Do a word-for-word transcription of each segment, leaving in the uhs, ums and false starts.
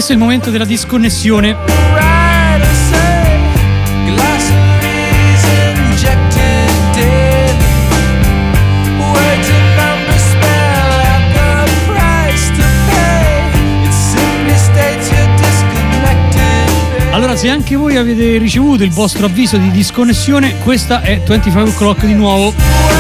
questo è il momento della disconnessione. Allora, se anche voi avete ricevuto il vostro avviso di disconnessione, questa è venticinque o'clock di nuovo.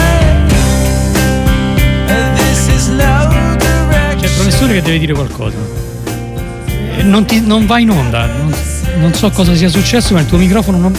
C'è il professore che deve dire qualcosa. Non, ti, non va in onda. Non, non so cosa sia successo, ma il tuo microfono non...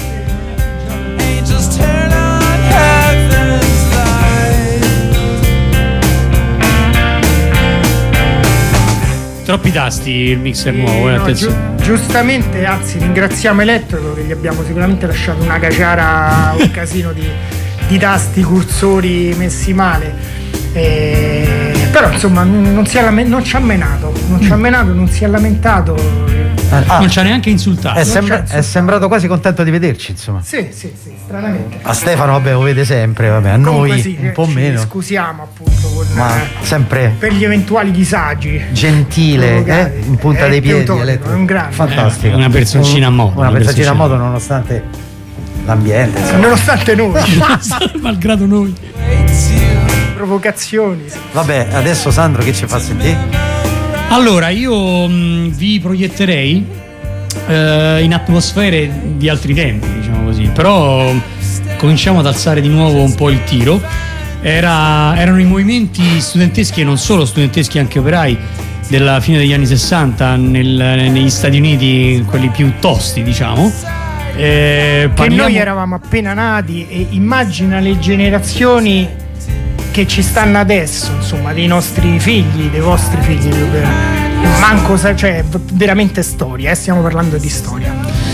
Troppi tasti il mixer sì, nuovo, eh, no, giu- giustamente, anzi ringraziamo Elettrico che gli abbiamo sicuramente lasciato una caciara, un casino di, di tasti, cursori messi male, e... però insomma non, si è lame- non ci ha menato, non ci ha menato, non si è lamentato. Ah, non ci ha neanche insultato. È, sembra- è sembrato quasi contento di vederci, insomma. Sì, sì, sì, stranamente. A Stefano, vabbè, lo vede sempre, vabbè, a Comunque noi sì, un po' ci meno. Scusiamo appunto con, ma sempre per gli eventuali disagi. Gentile, eh? In punta è dei piedi, teutonico, è un grande. Fantastico. È una personcina a modo. Una, una personcina a modo nonostante l'ambiente. Insomma. Nonostante noi. Malgrado noi. Provocazioni. Vabbè, adesso Sandro che ci fa sentire? Allora, io mh, vi proietterei eh, in atmosfere di altri tempi, diciamo così, però cominciamo ad alzare di nuovo un po' il tiro. Era, erano i movimenti studenteschi e non solo studenteschi, anche operai della fine degli anni sessanta nel, negli Stati Uniti, quelli più tosti, diciamo. Eh, che parliamo... noi eravamo appena nati, e immagina le generazioni che ci stanno adesso, insomma, dei nostri figli, dei vostri figli, manco, cioè veramente storia, eh? Stiamo parlando di storia.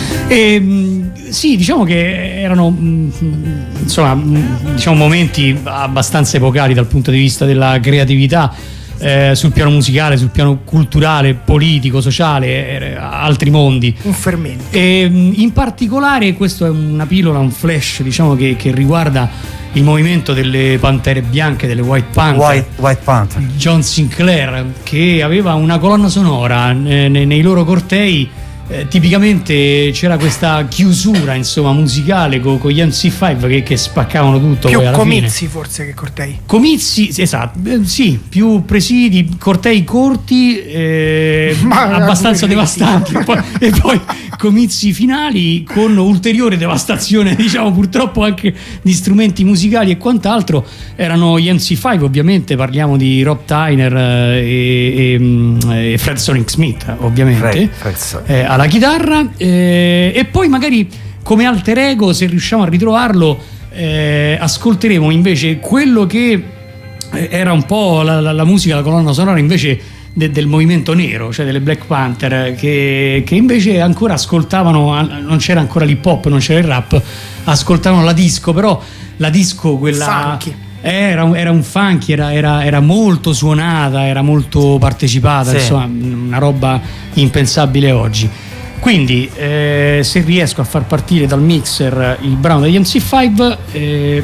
E, sì, diciamo che erano insomma diciamo momenti abbastanza epocali dal punto di vista della creatività, eh, sul piano musicale, sul piano culturale, politico, sociale, eh, altri mondi. Un fermento. E in particolare questo è una pillola, un flash, diciamo, che, che riguarda il movimento delle Pantere Bianche, delle White Panther, White, White Panther. John Sinclair, che aveva una colonna sonora nei, nei loro cortei. Eh, tipicamente c'era questa chiusura, insomma, musicale con, con gli M C cinque che, che spaccavano tutto. Più poi alla comizi fine. Forse che cortei. Comizi, esatto, eh, sì, più presidi, cortei corti, eh, abbastanza devastanti, poi, e poi comizi finali con ulteriore devastazione, diciamo, purtroppo anche di strumenti musicali e quant'altro. Erano gli M C cinque, ovviamente, parliamo di Rob Tyner eh, e, e, e Fred Sonic Smith, ovviamente. Fred, Fred eh, alla chitarra, eh, e poi magari come alter ego, se riusciamo a ritrovarlo, eh, ascolteremo invece quello che era un po' la, la, la musica, la colonna sonora invece de, del movimento nero, cioè delle Black Panther, che, che invece ancora ascoltavano, non c'era ancora l'hip hop, non c'era il rap, ascoltavano la disco, però la disco quella... Funky. Era, era un funky, era, era, era molto suonata, era molto partecipata, sì. Insomma, una roba impensabile oggi. Quindi eh, se riesco a far partire dal mixer il brano degli M C cinque, eh...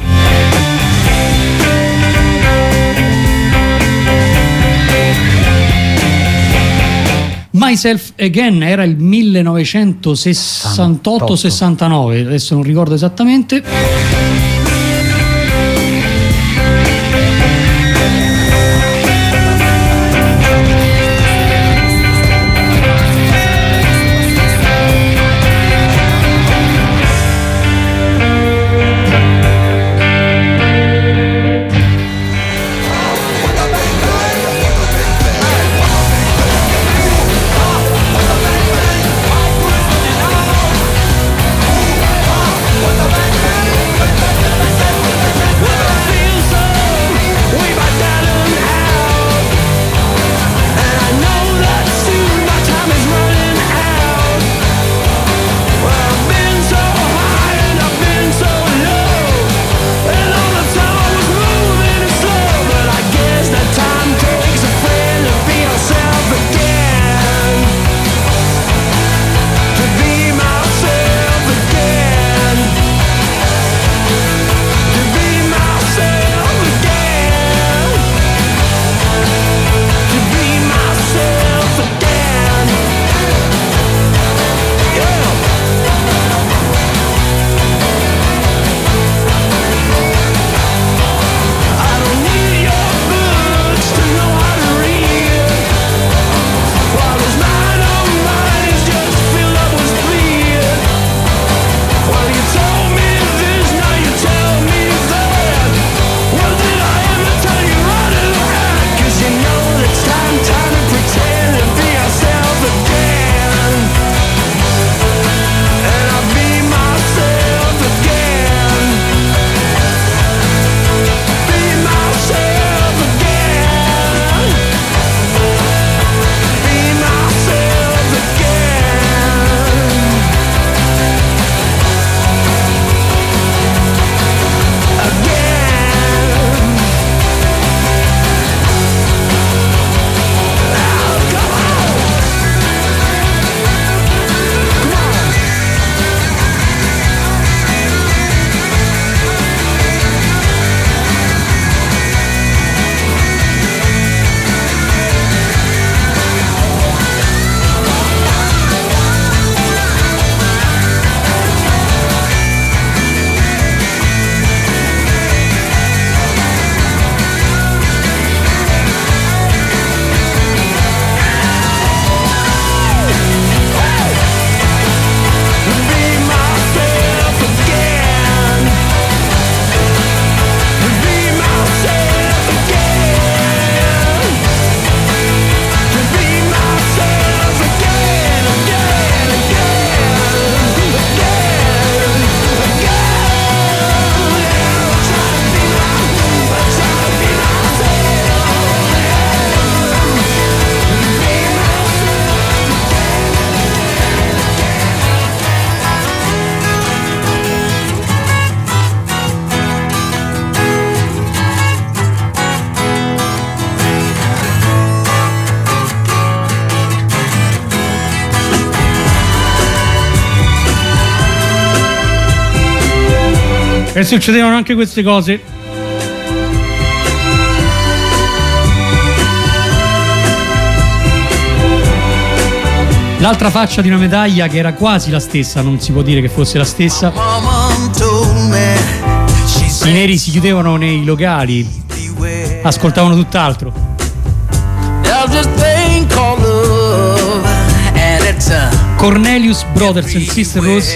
Myself Again era il millenovecentosessantotto sessantanove, adesso non ricordo esattamente. E succedevano anche queste cose. L'altra faccia di una medaglia che era quasi la stessa, non si può dire che fosse la stessa. I neri si chiudevano nei locali, ascoltavano tutt'altro. Cornelius Brothers and Sister Rose.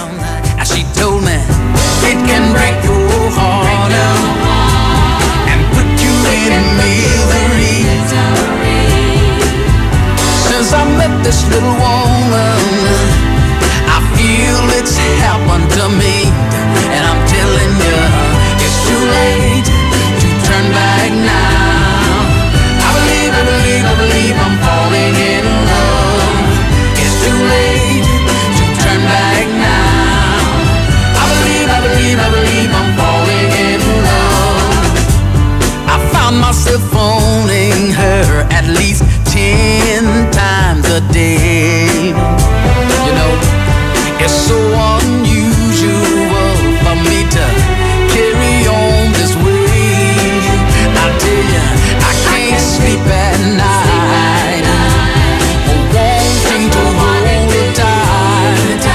I met this little woman, I feel it's happened to me, and I'm telling you, it's too late to turn back now. I believe, I believe, I believe I'm falling in love. It's too late to turn back now. I believe, I believe, I believe I'm falling in love. I found myself phoning her at least ten times a day. You know, it's so unusual for me to carry on this way. I tell you, I can't sleep at night, wanting to hold her tight.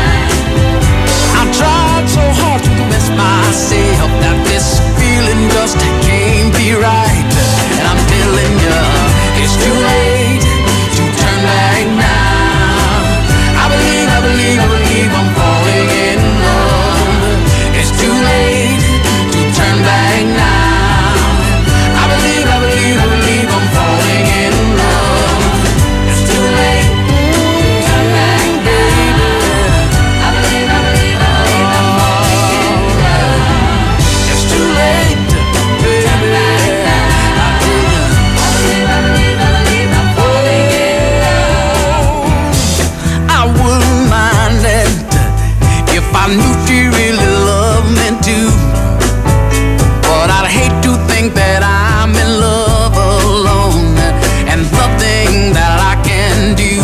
I tried so hard to convince myself that this feeling just can't be right, and I'm telling you, it's too late to turn back now. I believe, I believe, I believe I'm falling in love. It's too late to turn back now. I believe, I believe, I believe I'm falling in love. It's too late to turn back, baby. I believe, I believe, I believe I'm falling in love. It's too late, baby. I tell you, I believe, I believe, I believe I'm falling in love. I wouldn't mind it if I knew she really loved me too, but I'd hate to think that I'm in love alone and nothing that I can do.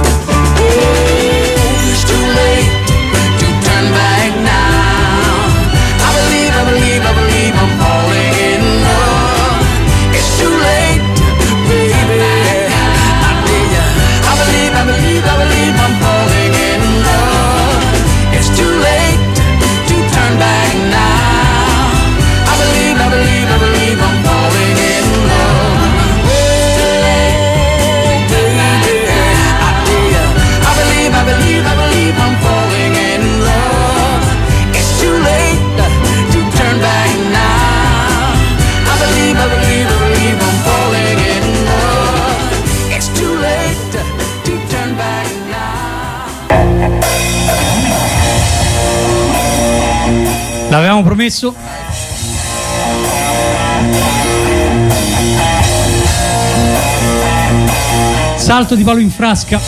Oh, it's too late to turn back now. I believe, I believe, I believe I'm falling in love. It's too late, baby. I tell ya, I believe, I believe, I believe I'm falling in love. It's too late to turn back now. I believe, I believe, I believe I'm falling in love. Oh, baby, I tell ya, I believe, I believe, I believe I'm falling in love. It's too late to turn back now. I believe, I believe, I believe I'm falling in love. It's too late to turn back now. L'avevamo promesso. Salto di palo in frasca.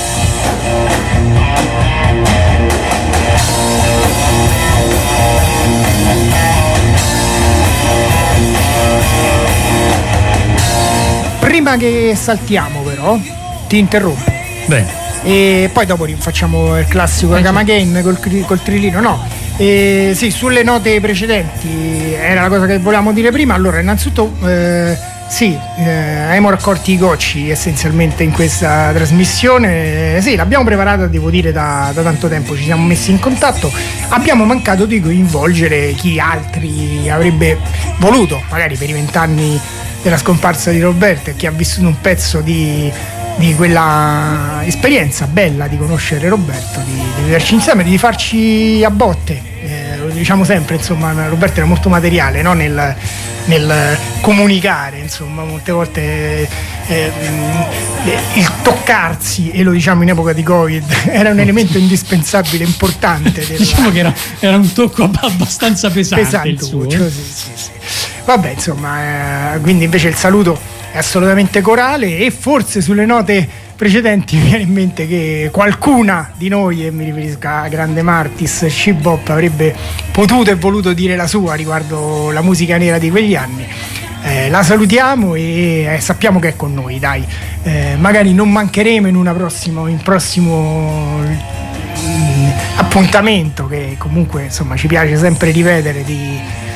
Prima che saltiamo però, ti interrompo. Bene. E poi dopo facciamo il classico Eh, Come Again col, cri- col trillino. No, e sì, sulle note precedenti era la cosa che volevamo dire prima. Allora, innanzitutto eh, sì, eh, abbiamo raccolti i gocci essenzialmente in questa trasmissione. Eh, sì, l'abbiamo preparata, devo dire, da, da tanto tempo, ci siamo messi in contatto. Abbiamo mancato di coinvolgere chi altri avrebbe voluto, magari per i vent'anni della scomparsa di Roberto, e chi ha vissuto un pezzo di di quella esperienza bella di conoscere Roberto, di, di viverci insieme, di farci a botte. Eh, lo diciamo sempre, insomma, Roberto era molto materiale, no? nel, nel comunicare, insomma, molte volte eh, eh, il toccarsi, e lo diciamo in epoca di Covid, era un elemento indispensabile, importante. Della... Diciamo che era, era un tocco abbastanza pesante, pesante il suo. sì, sì, sì. Vabbè, insomma, eh, quindi invece il saluto è assolutamente corale, e forse sulle note precedenti mi viene in mente che qualcuna di noi, e mi riferisco a Grande Martis, Shibop, avrebbe potuto e voluto dire la sua riguardo la musica nera di quegli anni. Eh, la salutiamo e eh, sappiamo che è con noi, dai. Eh, magari non mancheremo in una prossima, in prossimo mm, appunto appuntamento che comunque insomma ci piace sempre ripetere, di,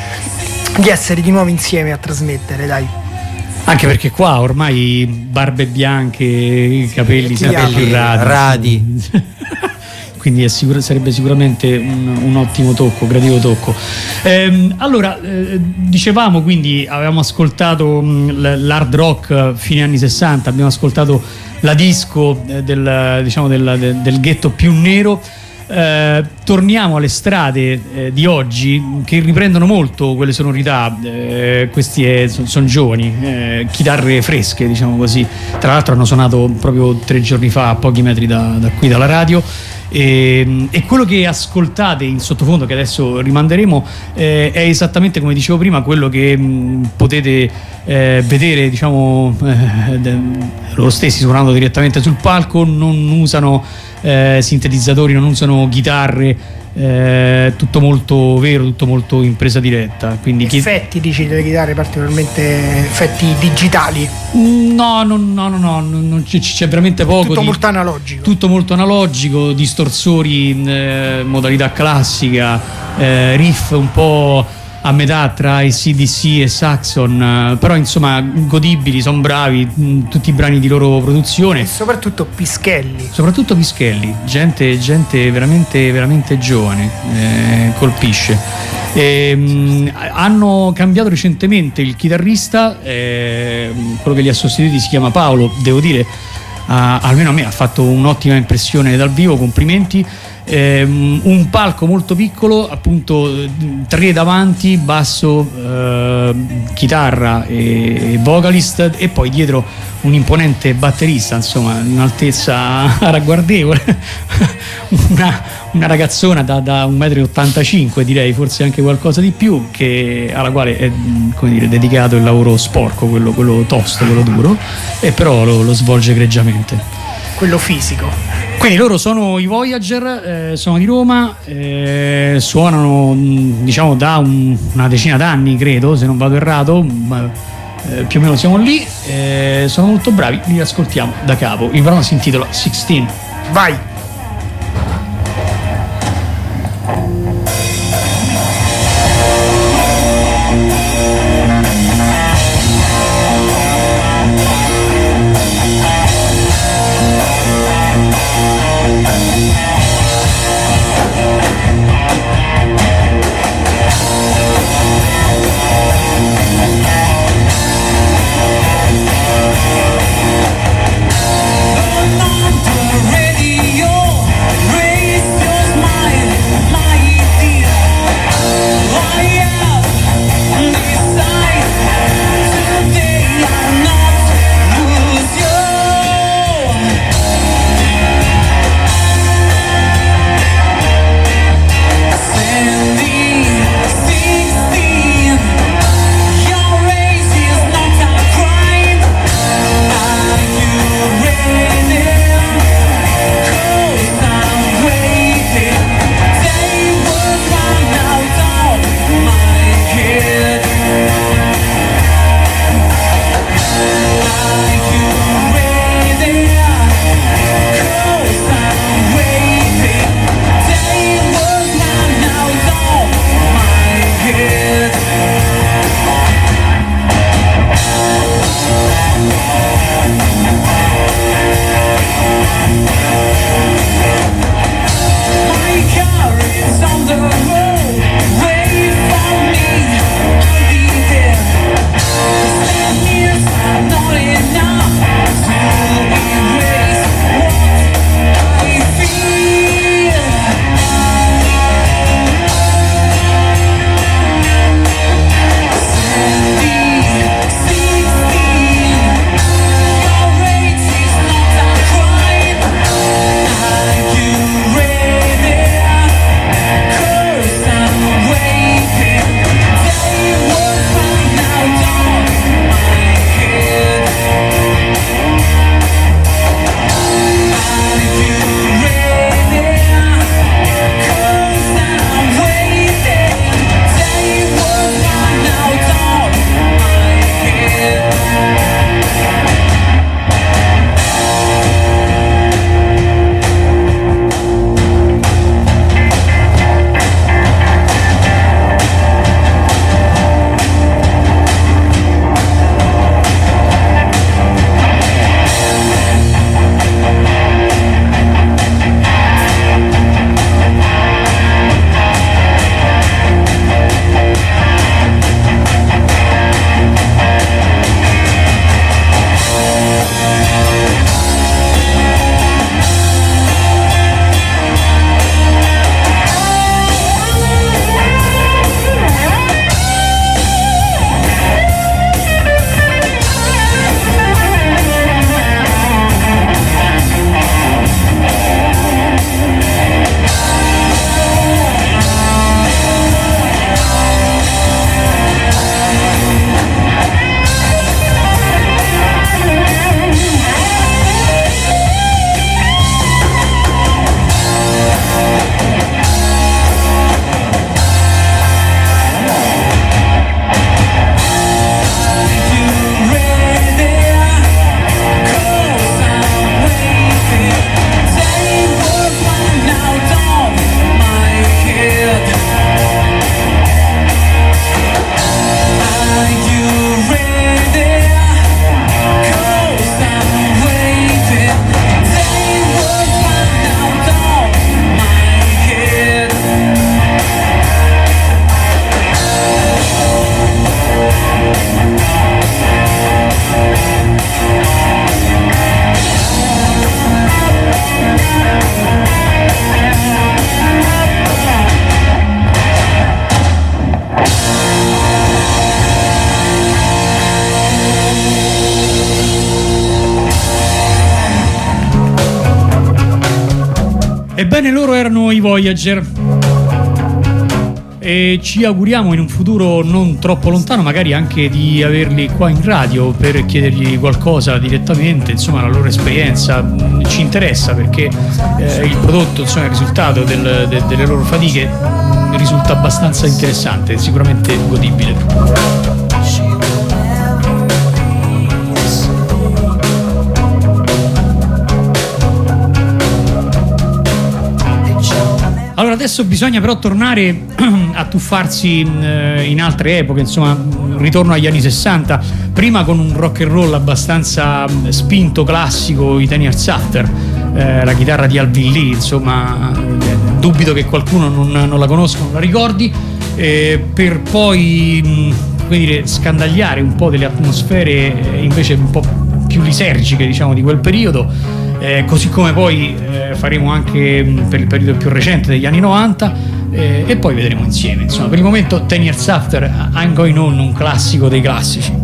di essere di nuovo insieme a trasmettere, dai. Anche perché qua ormai barbe bianche, capelli sempre più radi, radi. quindi è sicur- sarebbe sicuramente un, un ottimo tocco, gradito tocco. Ehm, allora, eh, dicevamo, quindi avevamo ascoltato mh, l'hard rock fine anni sessanta, abbiamo ascoltato la disco eh, del, diciamo del, del, del ghetto più nero. Eh, torniamo alle strade eh, di oggi, che riprendono molto quelle sonorità. Eh, questi eh, sono son giovani, eh, chitarre fresche, diciamo così. Tra l'altro hanno suonato proprio tre giorni fa a pochi metri da, da qui, dalla radio. E, e quello che ascoltate in sottofondo, che adesso rimanderemo, eh, è esattamente, come dicevo prima, quello che mh, potete eh, vedere, diciamo, eh, de, loro stessi suonando direttamente sul palco. Non usano eh, sintetizzatori, non usano chitarre, eh, tutto molto vero, tutto molto in presa diretta. Quindi effetti, chi... dici, delle chitarre particolarmente effetti digitali? No, no, no, no, no, non c'è, c'è veramente poco. Tutto di, molto analogico. Tutto molto analogico, distorsori, eh, modalità classica, eh, riff un po' a metà tra A C D C e Saxon, eh, però insomma godibili, sono bravi, mh, tutti i brani di loro produzione. E soprattutto Pischelli. Soprattutto Pischelli, gente, gente veramente, veramente giovane, eh, colpisce. E, mh, hanno cambiato recentemente il chitarrista, eh, quello che li ha sostituiti si chiama Paolo, devo dire, ah, almeno a me ha fatto un'ottima impressione dal vivo, complimenti. Eh, un palco molto piccolo, appunto tre davanti, basso, eh, chitarra e, e vocalist, e poi dietro un imponente batterista, insomma, di un'altezza ragguardevole. una, una ragazzona da, da un metro e ottantacinque, direi, forse anche qualcosa di più, che, alla quale è, come dire, dedicato il lavoro sporco, quello, quello tosto, quello duro, e però lo, lo svolge egregiamente. Quello fisico. Quindi loro sono i Voyager, eh, sono di Roma, eh, suonano diciamo da un, una decina d'anni, credo, se non vado errato, ma eh, più o meno siamo lì, eh, sono molto bravi, li ascoltiamo da capo. Il brano si intitola sedici. Vai! Radio Ebbene, loro erano i Voyager e ci auguriamo in un futuro non troppo lontano magari anche di averli qua in radio per chiedergli qualcosa direttamente, insomma la loro esperienza ci interessa perché eh, il prodotto, insomma il risultato del, de, delle loro fatiche risulta abbastanza interessante, sicuramente godibile. Allora adesso bisogna però tornare a tuffarsi in altre epoche, insomma ritorno agli anni sessanta, prima con un rock and roll abbastanza spinto, classico, i Ten Years After, eh, la chitarra di Alvin Lee, insomma dubito che qualcuno non, non la conosca, non la ricordi, eh, per poi come dire, scandagliare un po' delle atmosfere invece un po' più lisergiche, diciamo, di quel periodo. Eh, così come poi eh, faremo anche mh, per il periodo più recente degli anni novanta, eh, e poi vedremo insieme, insomma per il momento Ten Years After, I'm Going On, un classico dei classici.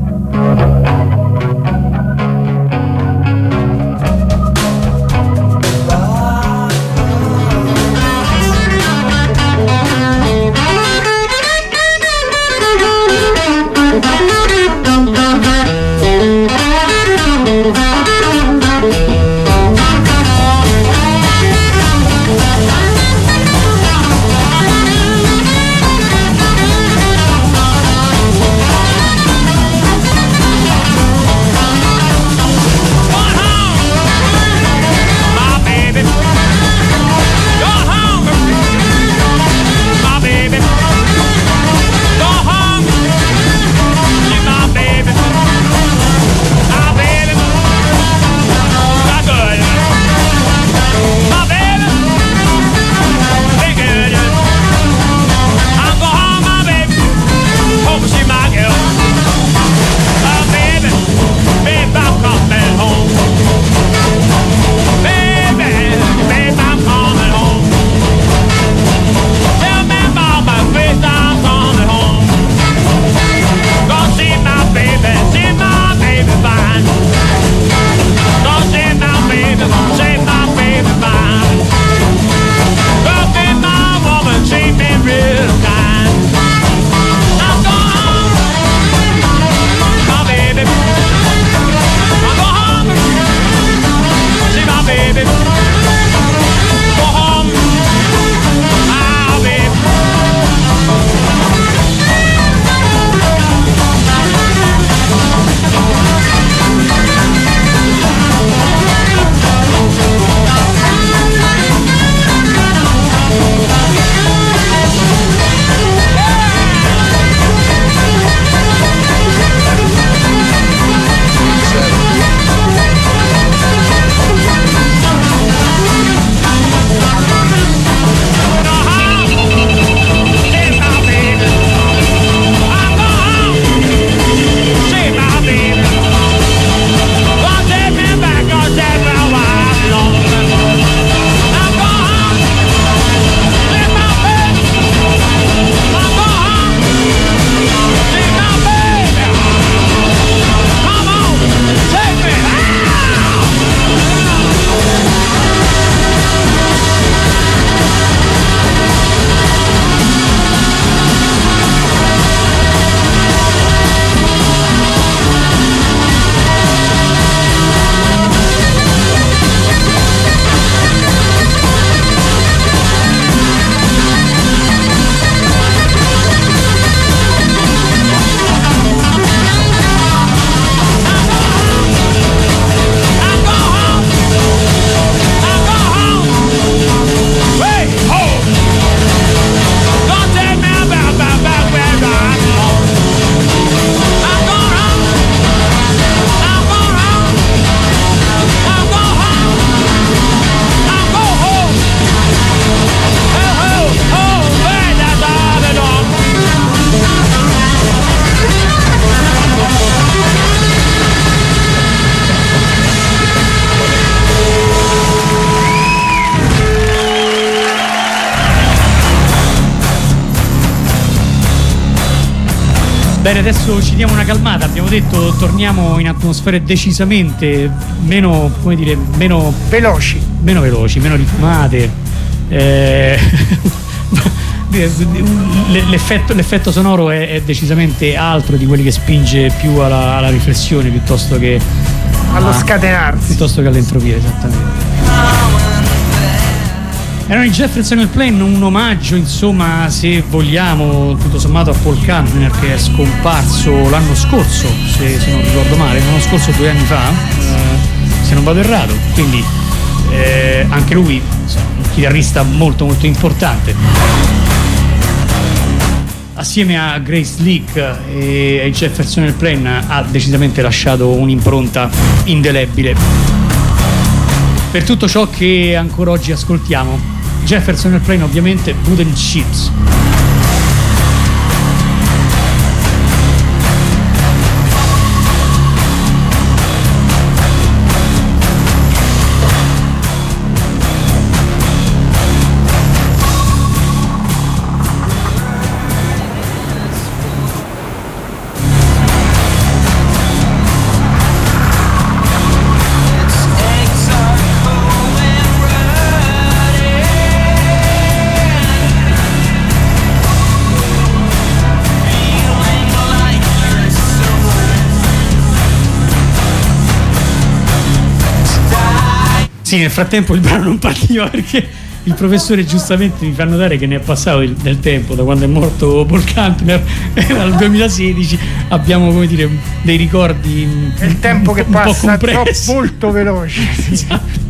Bene, adesso ci diamo una calmata, abbiamo detto torniamo in atmosfere decisamente meno, come dire, meno veloci, meno veloci, meno ritmate, eh, l'effetto, l'effetto sonoro è, è decisamente altro di quelli che spinge più alla, alla riflessione piuttosto che allo a, scatenarsi, piuttosto che all'entropia, esattamente. Erano i Jefferson Airplane, un omaggio, insomma, se vogliamo, tutto sommato, a Paul Kantner, che è scomparso l'anno scorso, se, se non ricordo male, l'anno scorso, due anni fa, eh, se non vado errato. Quindi eh, anche lui, insomma, un chitarrista molto molto importante. Assieme a Grace Slick e ai Jefferson Airplane ha decisamente lasciato un'impronta indelebile per tutto ciò che ancora oggi ascoltiamo. Jefferson Airplane, ovviamente, Wooden Ships. Sì, nel frattempo il brano non partiva perché il professore giustamente mi fa notare che ne è passato il, del tempo da quando è morto Paul Kantner, era il duemilasedici, abbiamo, come dire, dei ricordi. È il tempo che passa troppo molto veloce. Sì. Esatto.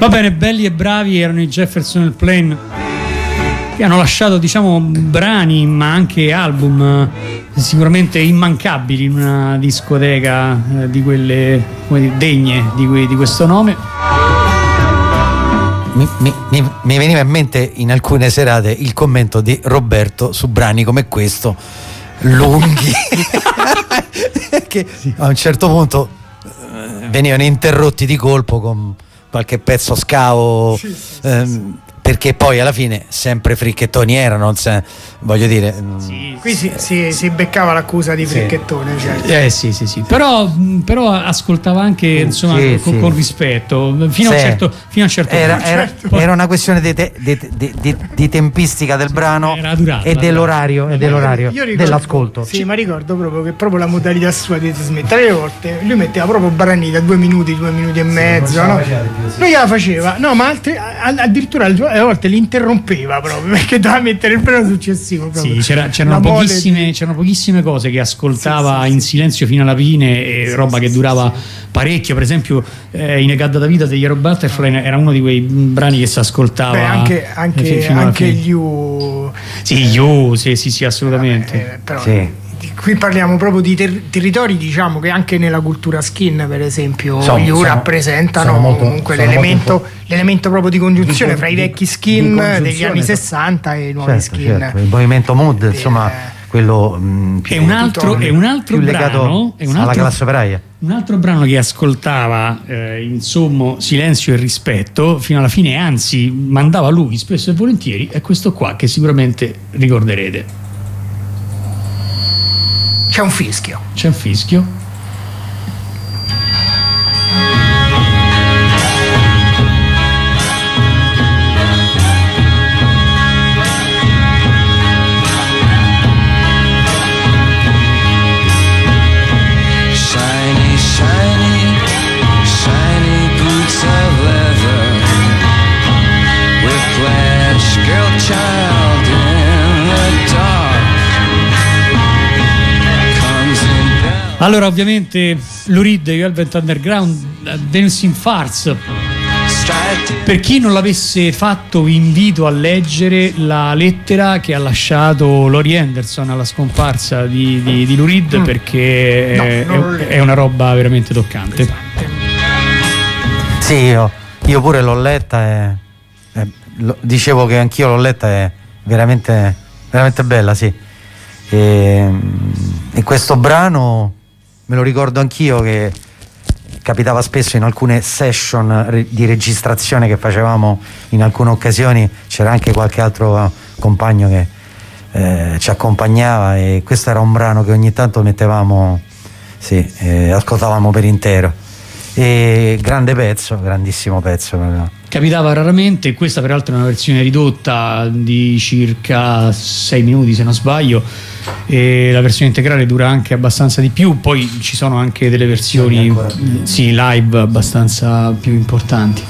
bene, belli e bravi erano i Jefferson Airplane, che hanno lasciato, diciamo, brani ma anche album eh, sicuramente immancabili in una discoteca eh, di quelle, come dire, degne di, que- di questo nome. Mi, mi, mi, mi veniva in mente in alcune serate il commento di Roberto su brani come questo, lunghi, che a un certo punto eh, venivano interrotti di colpo con qualche pezzo scavo, sì, sì, ehm, sì. Perché poi alla fine sempre fricchettoni erano, se, voglio dire. Sì, qui si, si, si beccava l'accusa di fricchettone, sì. Certo. Eh sì, sì, sì. Però, però ascoltava anche insomma sì, con, sì. con rispetto fino, sì. a un certo, fino a un certo era, punto. Era, certo. era una questione di, te, di, di, di, di tempistica del brano durata, e dell'orario, e dell'orario io ricordo, dell'ascolto. Sì, ma ricordo proprio che proprio la modalità sua di smettere le volte lui metteva proprio brani da due minuti, due minuti e mezzo, sì, no? Più, sì. Lui la faceva, no, ma altri, addirittura a volte li interrompeva proprio perché doveva mettere il brano successivo. Sì, c'era, c'erano, pochissime, di... c'erano pochissime cose che ascoltava sì, sì, in silenzio fino alla fine e sì, roba sì, che durava sì. parecchio. Per esempio, eh, In Egada da Vita degli Aero Butterfly era uno di quei brani che si ascoltava. Beh, anche, anche, anche You. Sì, You, sì, sì, sì, assolutamente. Eh, però, sì. Qui parliamo proprio di ter- territori, diciamo, che anche nella cultura skin, per esempio, sono, You sono, rappresentano sono molto, comunque sono l'elemento, molto... l'elemento proprio di congiunzione di, fra i vecchi skin degli anni sessanta e i nuovi certo, skin. Certo. Il movimento mood, insomma, eh, quello mh, più, è un altro, è un altro più brano, legato è un alla altro, classe operaia. Un altro brano che ascoltava eh, in sommo silenzio e rispetto fino alla fine, anzi mandava lui spesso e volentieri, è questo qua che sicuramente ricorderete. C'è un fischio. C'è un fischio. Shiny, shiny, shiny boots of leather, whiplash, girl child in the dark. Allora, ovviamente Lou Reed, Velvet Underground, Venus in Farce. Per chi non l'avesse fatto, vi invito a leggere la lettera che ha lasciato Laurie Anderson alla scomparsa di, di, di Lou Reed, mm. perché no, è, è una roba veramente toccante. Sì, io, io pure l'ho letta e, e lo, dicevo che anch'io l'ho letta, è veramente, veramente bella, sì. E, e questo brano me lo ricordo anch'io, che capitava spesso in alcune session re- di registrazione che facevamo in alcune occasioni, c'era anche qualche altro compagno che eh, ci accompagnava, e questo era un brano che ogni tanto mettevamo, sì, eh, ascoltavamo per intero. E grande pezzo, grandissimo pezzo. Capitava raramente, questa peraltro è una versione ridotta di circa sei minuti se non sbaglio, e la versione integrale dura anche abbastanza di più. Poi ci sono anche delle versioni sì, live abbastanza più importanti.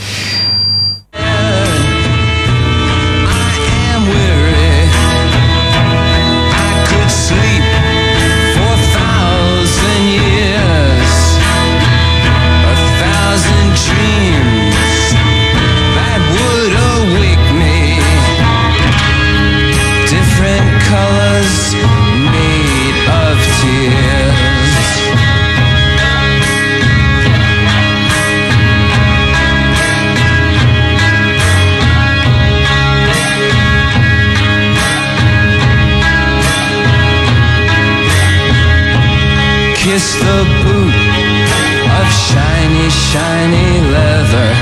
Kiss the boot of shiny, shiny leather,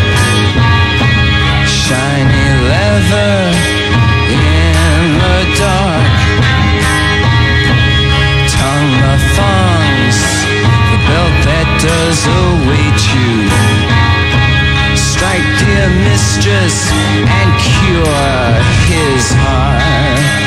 shiny leather in the dark. Tongue the thongs, the belt that does await you. Strike, dear mistress, and cure his heart.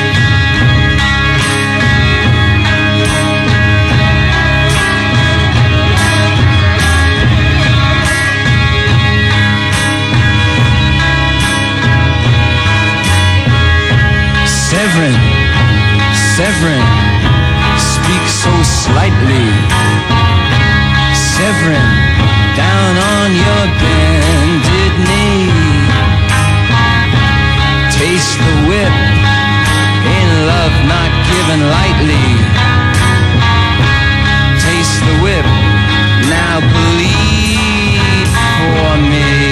Severin, Severin, speak so slightly. Severin, down on your bended mutiny. Taste the whip, in love not given lightly. Taste the whip, now bleed for me.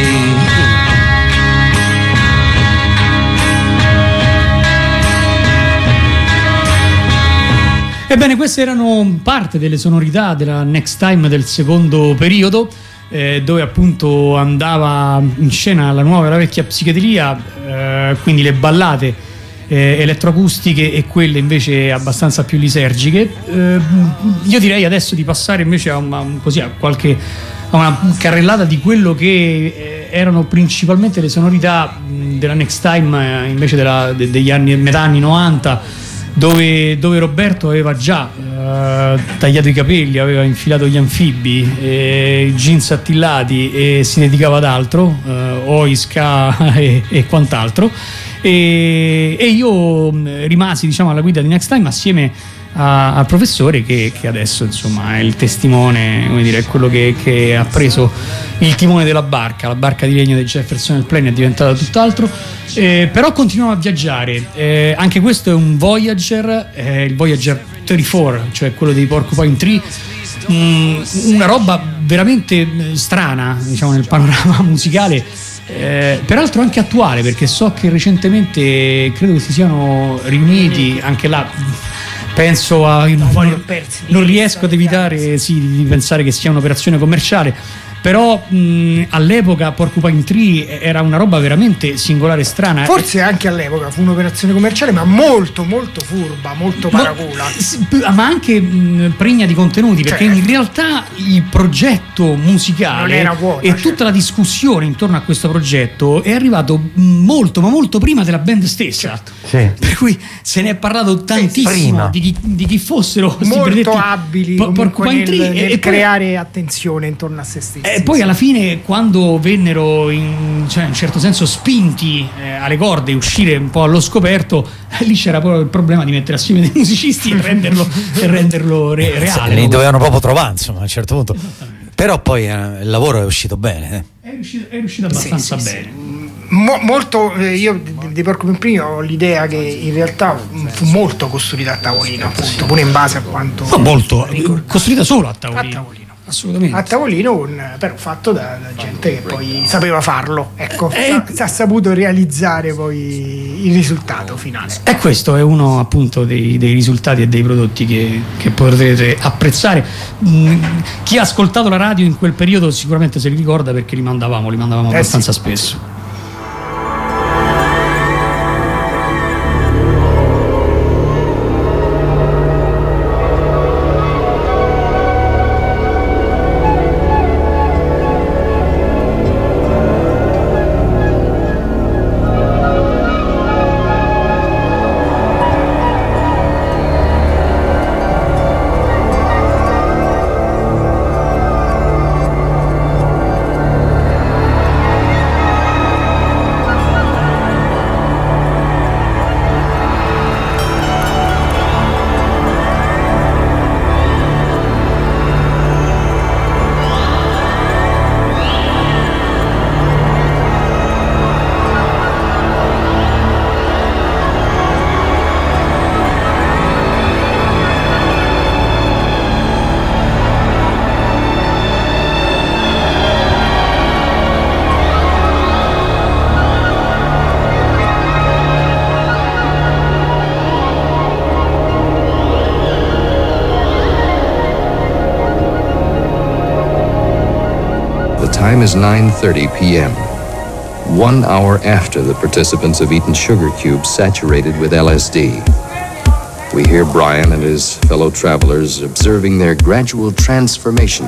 Ebbene, queste erano parte delle sonorità della Next Time del secondo periodo, eh, dove appunto andava in scena la nuova e la vecchia psichedelia, eh, quindi le ballate eh, elettroacustiche e quelle invece abbastanza più lisergiche. Eh, io direi adesso di passare invece a, una, così, a qualche a una carrellata di quello che eh, erano principalmente le sonorità mh, della Next Time, eh, invece della, de, degli anni metà anni novanta. Dove, dove Roberto aveva già eh, tagliato i capelli, aveva infilato gli anfibi, eh, jeans attillati e si dedicava ad altro, eh, oi, ska e, e quant'altro. E, e io rimasi, diciamo, alla guida di Next Time assieme a, al professore che, che adesso insomma è il testimone, come dire, è quello che, che ha preso il timone della barca. La barca di legno del Jefferson Airplane è diventata tutt'altro. Eh, però continuiamo a viaggiare, eh, anche questo è un Voyager, eh, il Voyager trentaquattro, cioè quello dei Porcupine Tree, mm, una roba veramente strana, diciamo, nel panorama musicale, eh, peraltro anche attuale, perché so che recentemente credo che si siano riuniti anche là. Penso a non, non riesco ad evitare sì, di pensare che sia un'operazione commerciale. Però mh, all'epoca Porcupine Tree era una roba veramente singolare e strana. Forse anche all'epoca fu un'operazione commerciale, ma molto molto furba, molto paracola. Ma, ma anche mh, pregna di contenuti, perché cioè, in realtà il progetto musicale era vuota, e certo. tutta la discussione intorno a questo progetto è arrivato molto ma molto prima della band stessa, certo. Sì. Per cui se ne è parlato tantissimo di chi, di chi fossero molto abili po- Porcupine Tree nel, nel e creare poi, attenzione intorno a se stessi. E poi alla fine, quando vennero in, cioè, in certo senso spinti eh, alle corde e uscire un po' allo scoperto, eh, lì c'era proprio il problema di mettere assieme dei musicisti e renderlo, e renderlo re- reale. Li dovevano proprio trovare, insomma, a un certo punto. Però poi eh, il lavoro è uscito bene. Eh. È riuscito, è riuscito abbastanza sì, sì, bene. Sì. Mo, molto, eh, io di Porcupine Tree ho l'idea che in realtà fu molto costruita a tavolino, appunto, pure in base a quanto. Ma molto, costruita solo a tavolino. A tavolino. Assolutamente. A tavolino, un, però fatto da, da gente che poi sapeva farlo, ecco, eh, ha, ha saputo realizzare poi il risultato finale. E questo è uno appunto dei, dei risultati e dei prodotti che, che potrete apprezzare. Mm, chi ha ascoltato la radio in quel periodo sicuramente se li ricorda, perché li mandavamo, li mandavamo eh abbastanza sì. spesso. Time is nine thirty p.m., one hour after the participants have eaten sugar cubes saturated with L S D. We hear Brian and his fellow travelers observing their gradual transformation.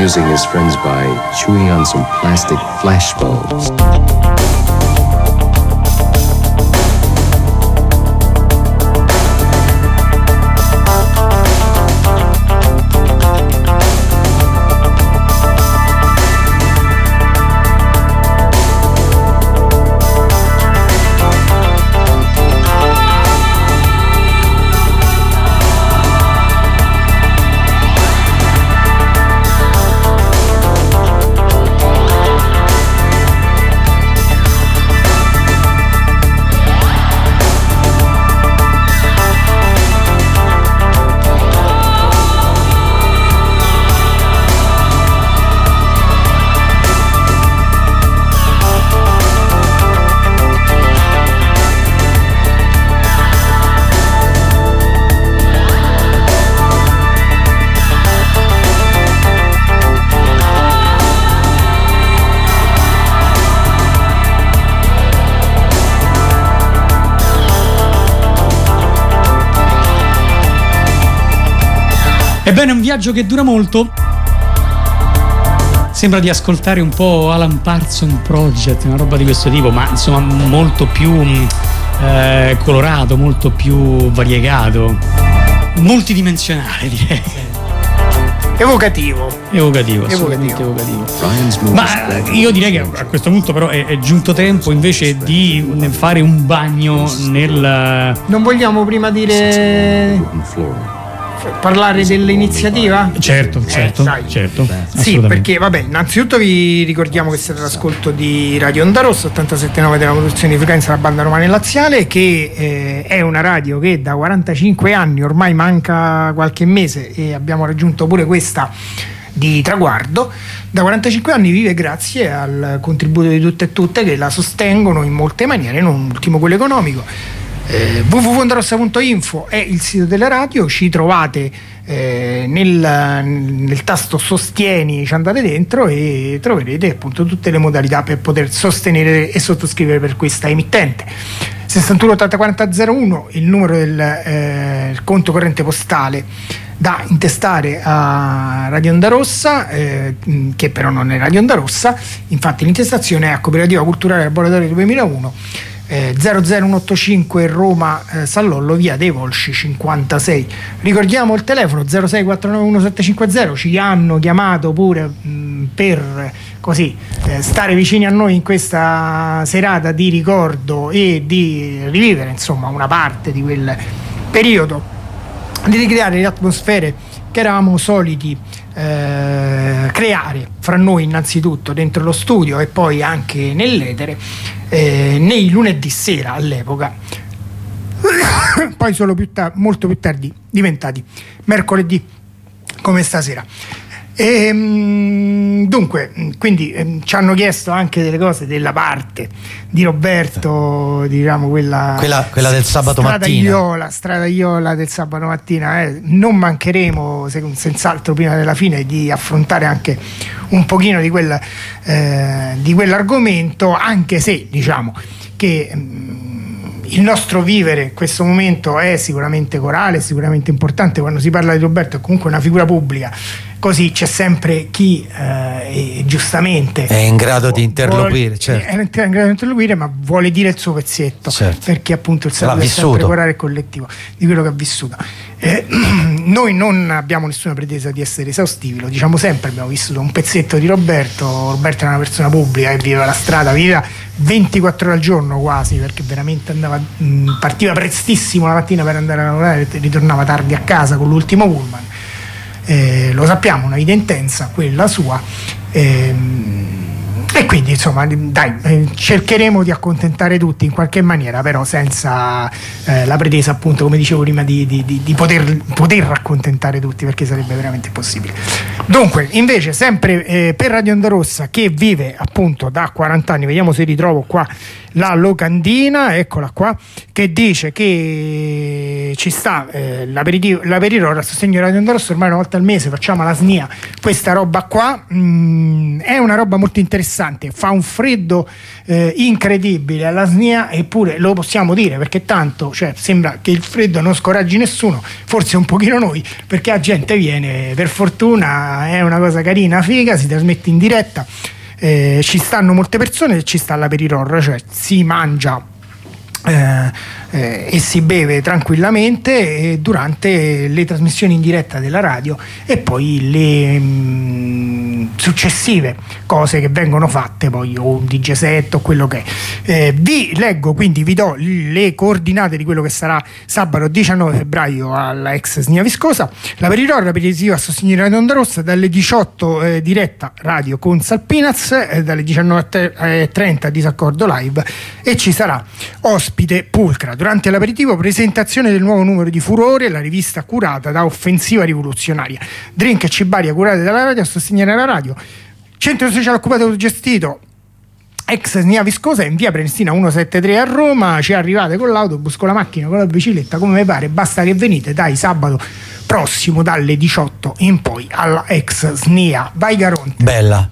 amusing his friends by chewing on some plastic flashbulbs. Ebbene, un viaggio che dura molto. Sembra di ascoltare un po' Alan Parsons Project, una roba di questo tipo, ma insomma molto più eh, colorato, molto più variegato, multidimensionale, direi. Evocativo. Evocativo, assolutamente evocativo. Ma io direi che a questo punto però è, è giunto tempo invece di fare un bagno nel... Non vogliamo prima dire... parlare dell'iniziativa? Certo, certo, eh, certo. Sì, perché vabbè, innanzitutto vi ricordiamo che siete all'ascolto di Radio Onda Rossa ottantasette virgola nove della produzione di frequenza della banda romana e laziale, che eh, è una radio che da quarantacinque anni, ormai manca qualche mese e abbiamo raggiunto pure questa di traguardo, da quarantacinque anni vive grazie al contributo di tutte e tutte che la sostengono in molte maniere, non ultimo quello economico. Eh, w w w punto onda rossa punto info è il sito della radio, ci trovate eh, nel, nel tasto sostieni, ci andate dentro e troverete appunto tutte le modalità per poter sostenere e sottoscrivere per questa emittente. sessantuno ottanta quaranta zero uno il numero del eh, conto corrente postale da intestare a Radio Onda Rossa, eh, che però non è Radio Onda Rossa, infatti l'intestazione è a Cooperativa Culturale Laboratorio duemilauno, Eh, zero zero uno otto cinque Roma eh, San Lollo, via dei Volsci cinquantasei. Ricordiamo il telefono zero sei quattro nove uno sette cinque zero. Ci hanno chiamato pure mh, per così eh, stare vicini a noi in questa serata di ricordo e di rivivere insomma una parte di quel periodo, di ricreare le atmosfere che eravamo soliti eh, creare fra noi innanzitutto dentro lo studio e poi anche nell'etere eh, nei lunedì sera all'epoca, poi solo più ta- molto più tardi diventati mercoledì come stasera. E, dunque, quindi eh, ci hanno chiesto anche delle cose della parte di Roberto, diciamo quella, quella, quella del sabato mattina, Iola, strada Iola del sabato mattina. Eh. Non mancheremo senz'altro prima della fine di affrontare anche un pochino di, quel, eh, di quell'argomento, anche se diciamo che mh, il nostro vivere in questo momento è sicuramente corale, sicuramente importante. Quando si parla di Roberto è comunque una figura pubblica, così c'è sempre chi eh, giustamente è in grado di interloquire, vuole, certo. è in grado di interloquire, ma vuole dire il suo pezzetto, certo. Perché appunto il saluto è sempre corale e collettivo di quello che ha vissuto. Eh, noi non abbiamo nessuna pretesa di essere esaustivi, lo diciamo sempre, abbiamo vissuto un pezzetto di Roberto. Roberto era una persona pubblica che viveva la strada, viveva ventiquattro ore al giorno quasi, perché veramente andava, mh, partiva prestissimo la mattina per andare a lavorare e ritornava tardi a casa con l'ultimo pullman. Eh, lo sappiamo, una vita intensa quella sua, ehm, e quindi insomma dai, eh, cercheremo di accontentare tutti in qualche maniera, però senza eh, la pretesa appunto, come dicevo prima, di, di, di, di poter, poter accontentare tutti, perché sarebbe veramente impossibile. Dunque invece sempre eh, per Radio Onda Rossa, che vive appunto da quaranta anni, vediamo se ritrovo qua la locandina, eccola qua, che dice che ci sta eh, l'aperitivo, l'aperitivo a sostegno Radio Onda Rossa ormai una volta al mese, facciamo la S N I A, questa roba qua mh, è una roba molto interessante, fa un freddo eh, incredibile alla S N I A, eppure lo possiamo dire perché tanto, cioè, sembra che il freddo non scoraggi nessuno, forse un pochino noi, perché la gente viene, per fortuna è una cosa carina, figa, si trasmette in diretta, eh, ci stanno molte persone, ci sta l'aperiror, cioè si mangia eh, eh, e si beve tranquillamente eh, durante le trasmissioni in diretta della radio e poi le mh, successive cose che vengono fatte, poi o un D J set o quello che è. Eh, vi leggo, quindi vi do le coordinate di quello che sarà sabato diciannove febbraio alla ex S N I A Viscosa. L'aperitivo aperitivo a sostegno di Radio Onda Rossa dalle diciotto eh, diretta radio con Salpinaz, eh, dalle diciannove e trenta Disaccordo Live, e ci sarà ospite Pulcra. Durante l'aperitivo presentazione del nuovo numero di Furore, la rivista curata da Offensiva Rivoluzionaria, drink e cibaria curate dalla radio a sostenere la radio, centro sociale occupato e gestito ex S N I A Viscosa in via Prenestina centosettantatré a Roma. Ci arrivate con l'autobus, con la macchina, con la bicicletta, come vi pare, basta che venite dai sabato prossimo dalle diciotto in poi alla ex S N I A. Vai Garonte. Bella.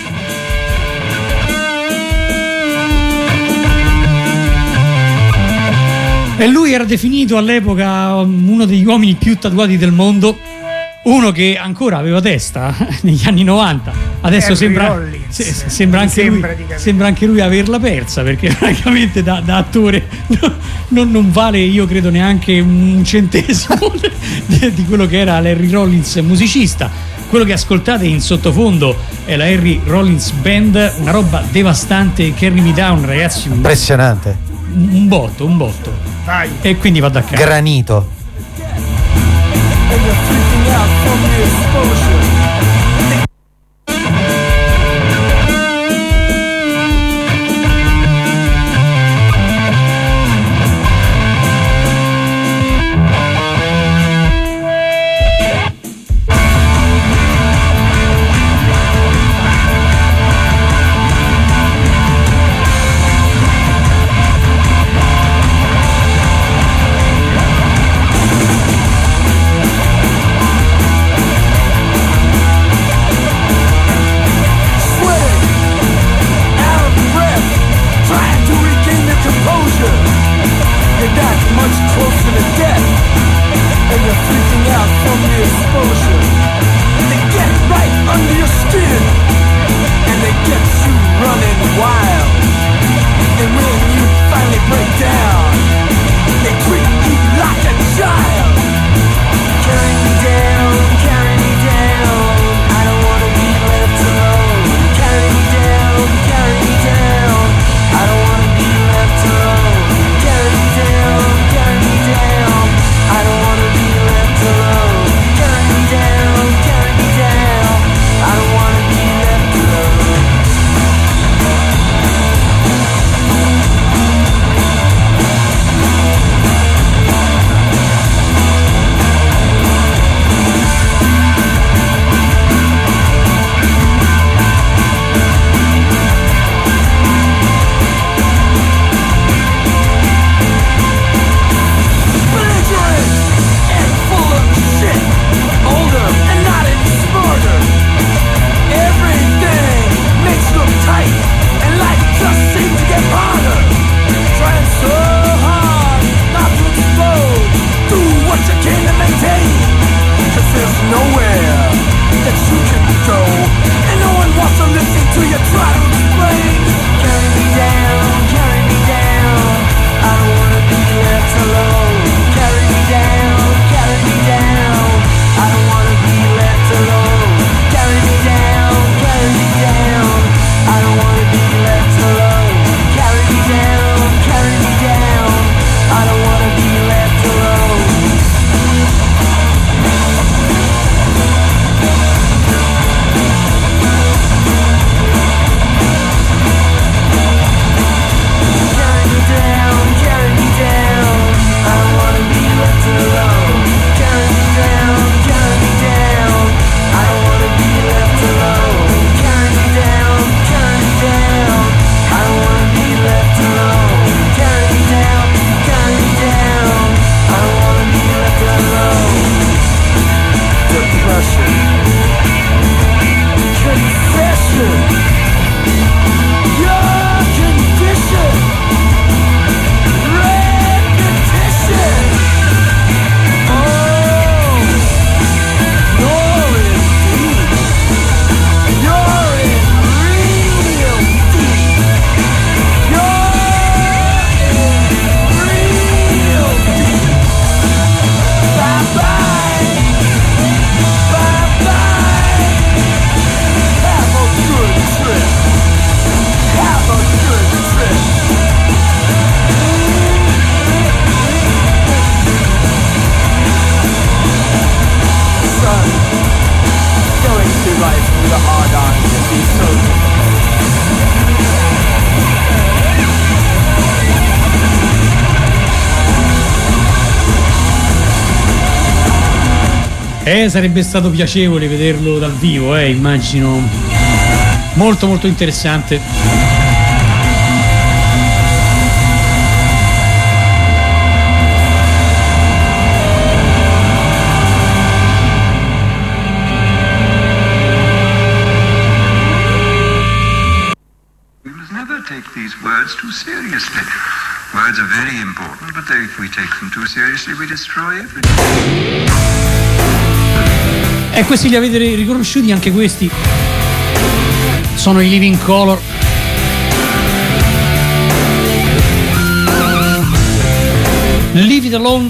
E lui era definito all'epoca uno degli uomini più tatuati del mondo, uno che ancora aveva testa negli anni novanta, adesso Henry sembra, Rollins, se, se, sembra, anche sembra lui, di sembra anche lui averla persa, perché francamente da, da attore non, non vale, io credo, neanche un centesimo di, di quello che era l'Henry Rollins musicista. Quello che ascoltate in sottofondo è la Henry Rollins Band, una roba devastante. Carry Me Down, ragazzi, un, Impressionante. un botto, un botto. Vai. E quindi vado a casa. Granito. Eh, sarebbe stato piacevole vederlo dal vivo, eh, immagino. Molto molto interessante. We must never take these words too seriously. Words are very important, but they, if we take them too seriously, we destroy everything. E questi li avete riconosciuti, anche questi sono i Living Color. Leave It Alone.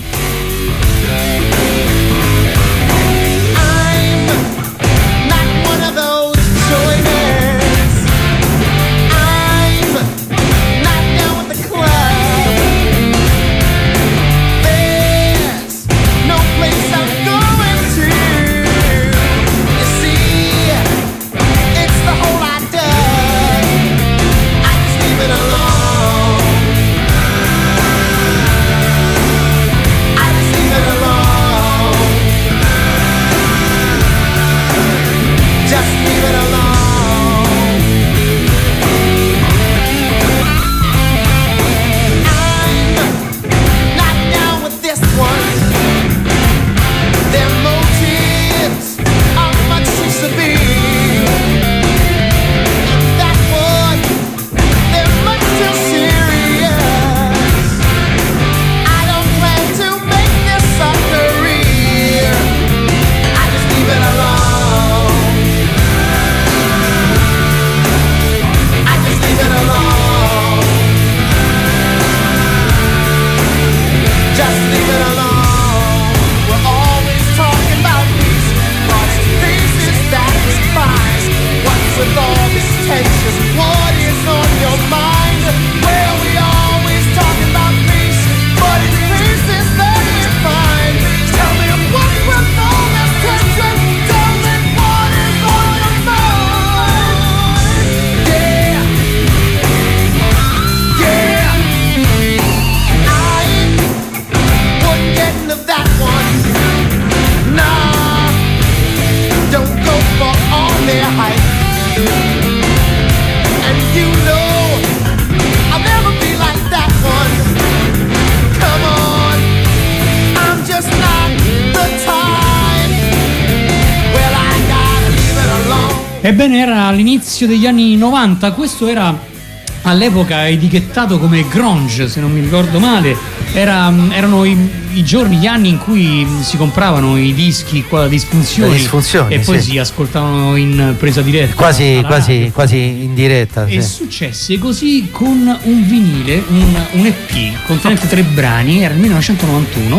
Ebbene, era all'inizio degli anni novanta, questo era all'epoca etichettato come grunge, se non mi ricordo male. Era, erano i, i giorni, gli anni in cui si compravano i dischi qua da disfunzioni, disfunzioni e poi sì. si ascoltavano in presa diretta. Quasi, quasi, quasi in diretta. E sì. successe così con un vinile, un, un E P contenente tre brani, era il millenovecentonovantuno,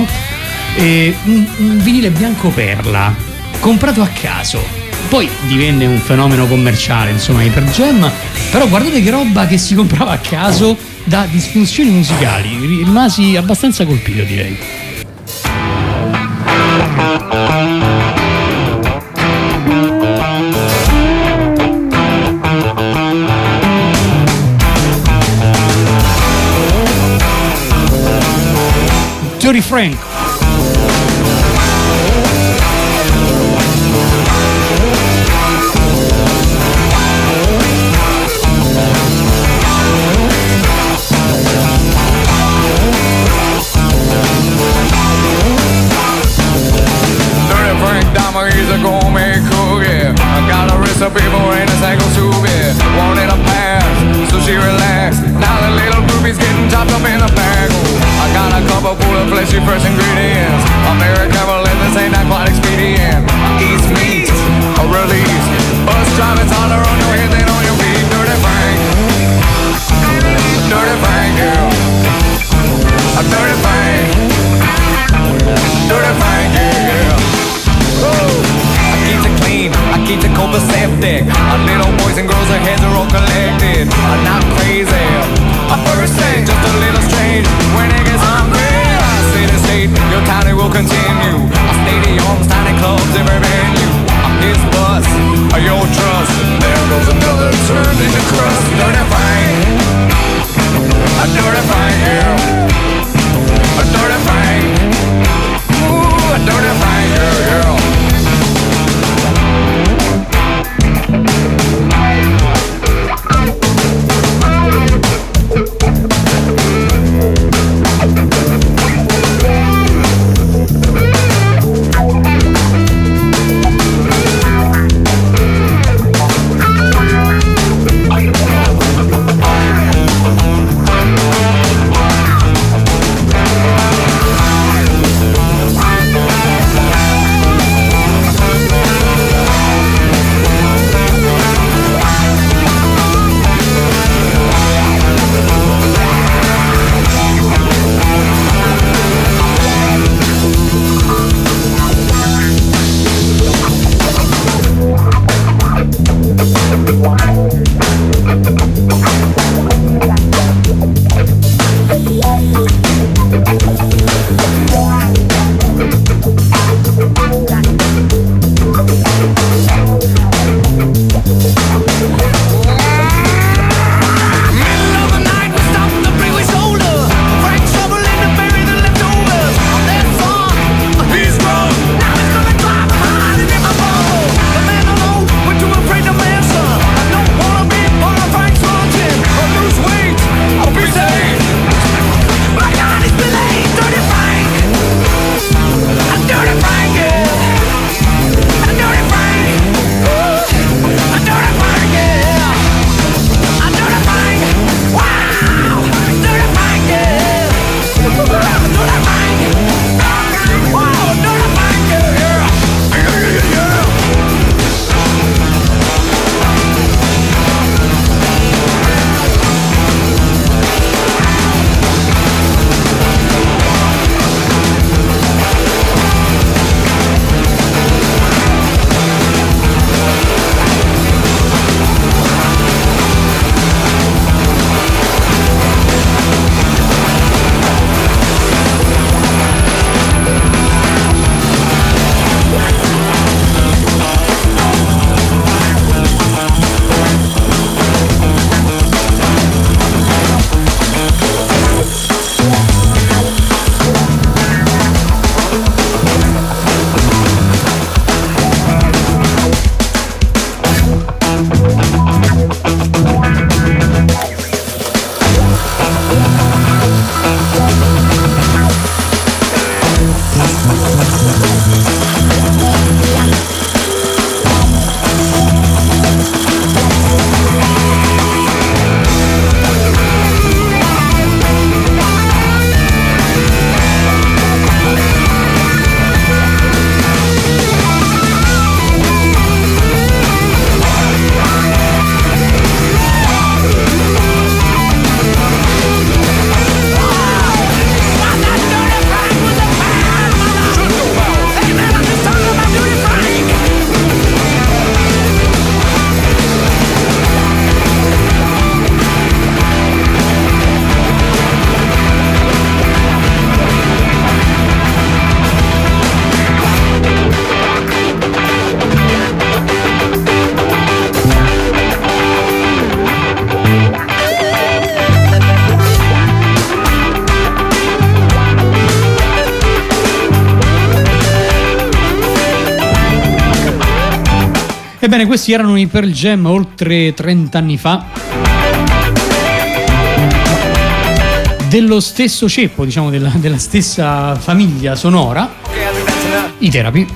e un, un vinile bianco perla, comprato a caso. Poi divenne un fenomeno commerciale, insomma, i Pearl Jam, però guardate che roba che si comprava a caso da disfunzioni musicali, rimasi abbastanza colpito, direi. Dirty Frank. He's a gourmet cookie. I got a recipe for any single soup. Wanted a pass, so she relaxed. Now the little groupie's getting chopped up in a bag. I got a cup of full of fleshy fresh ingredients. American roulette, this ain't not quite expedient. East meat, a release. Bus driving's harder on your head than on your feet. Dirty Frank, Dirty Frank, girl. A Dirty Frank, Dirty Frank, yeah. I keep it clean, I keep it copacetic. Our little boys and girls, their heads are all collected. I'm not crazy, a person, just a little strange. When it gets hungry, I say the state, your county will continue. Our stadium's tiny Ebbene, questi erano i Pearl Jam oltre trenta anni fa, dello stesso ceppo, diciamo della, della stessa famiglia sonora, i Therapy.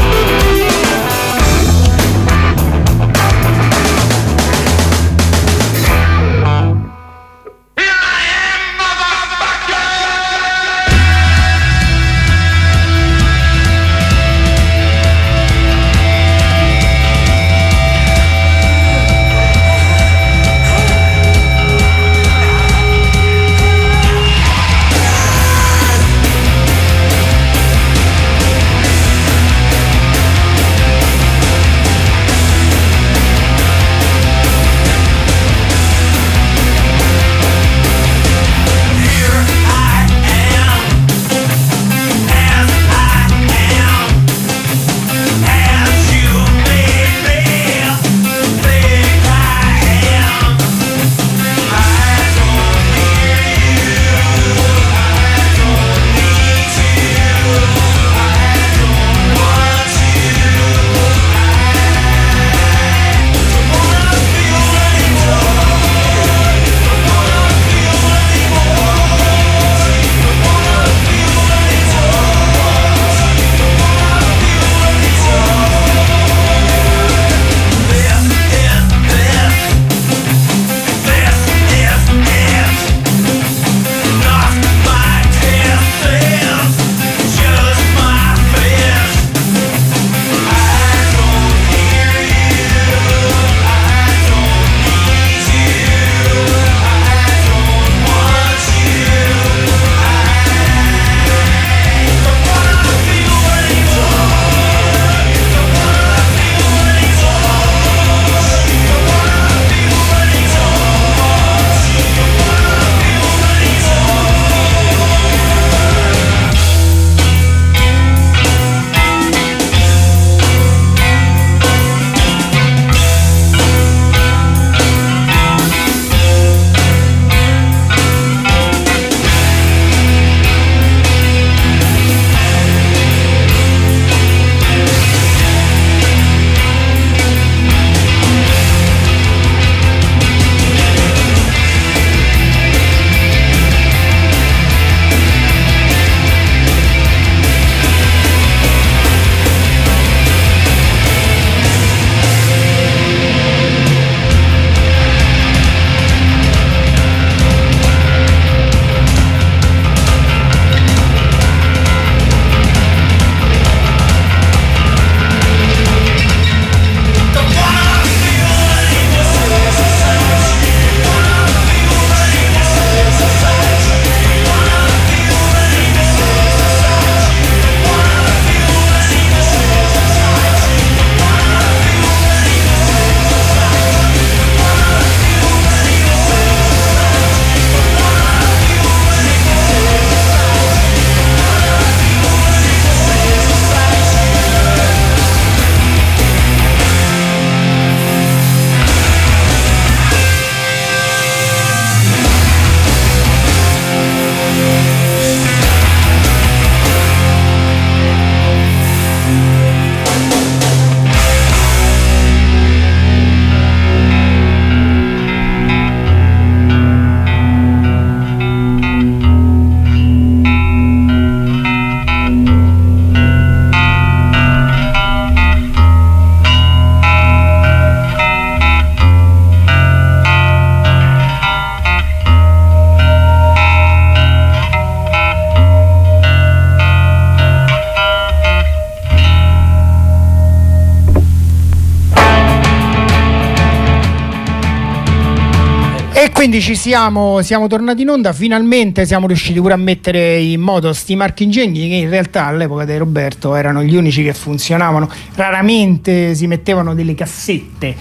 E quindi ci siamo, siamo tornati in onda, finalmente siamo riusciti pure a mettere in moto sti marchingegni che in realtà all'epoca di Roberto erano gli unici che funzionavano. Raramente si mettevano delle cassette,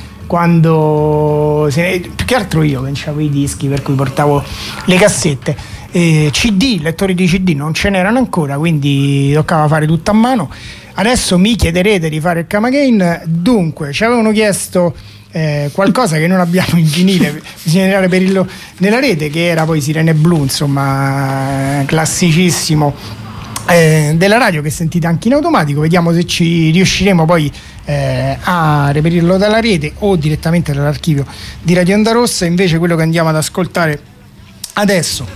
quando se, più che altro io pensavo i dischi, per cui portavo le cassette. eh, C D, lettori di C D non ce n'erano ancora, quindi toccava fare tutto a mano. Adesso mi chiederete di fare il Come Again, dunque ci avevano chiesto Eh, qualcosa che non abbiamo in vinile, bisogna reperirlo nella rete, che era poi Sirene Blu, insomma classicissimo eh, della radio che sentite anche in automatico. Vediamo se ci riusciremo poi eh, a reperirlo dalla rete o direttamente dall'archivio di Radio Onda Rossa. Invece quello che andiamo ad ascoltare adesso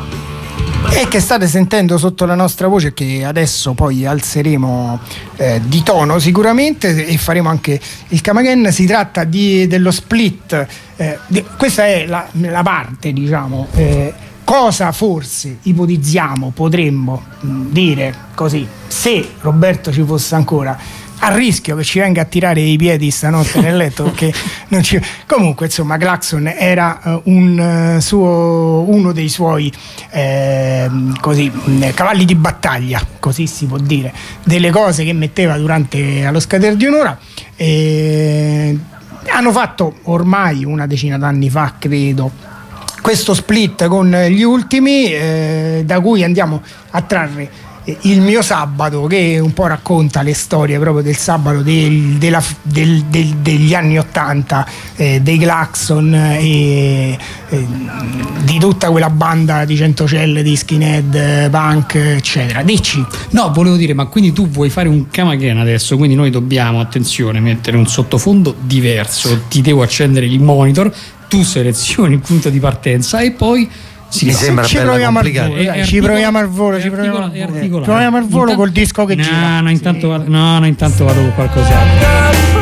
e che state sentendo sotto la nostra voce, che adesso poi alzeremo eh, di tono sicuramente e faremo anche il Come Again, si tratta di, dello split, eh, di, questa è la, la parte, diciamo, eh, cosa forse ipotizziamo, potremmo mh, dire così, se Roberto ci fosse ancora, a rischio che ci venga a tirare i piedi stanotte nel letto, perché non ci... comunque insomma Klaxon era uh, un uh, suo, uno dei suoi eh, così mh, cavalli di battaglia, così si può dire, delle cose che metteva durante allo scader di un'ora. E hanno fatto ormai una decina d'anni fa, credo, questo split con gli ultimi, eh, da cui andiamo a trarre Il mio sabato, che un po' racconta le storie proprio del sabato del, della, del, del, degli anni ottanta, eh, dei Klaxon e eh, di tutta quella banda di Centocelle, di skinhead, punk, eccetera. Dici? No, volevo dire, ma quindi tu vuoi fare un Come Again adesso, quindi noi dobbiamo, attenzione, mettere un sottofondo diverso, ti devo accendere il monitor, tu selezioni il punto di partenza e poi mi sembra ci proviamo al volo, dai, articola, ci proviamo al volo, ci proviamo al volo, proviamo al volo intanto, col disco che no, gira. No, intanto sì. vado, no, no, intanto vado con qualcos'altro.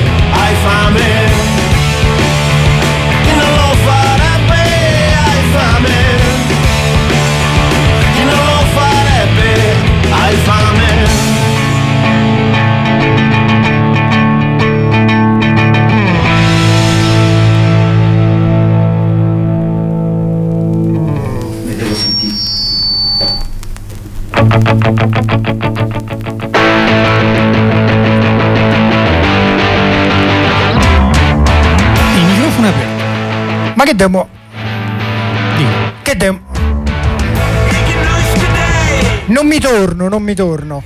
Fame Ma che devo... Che devo... Non mi torno, non mi torno.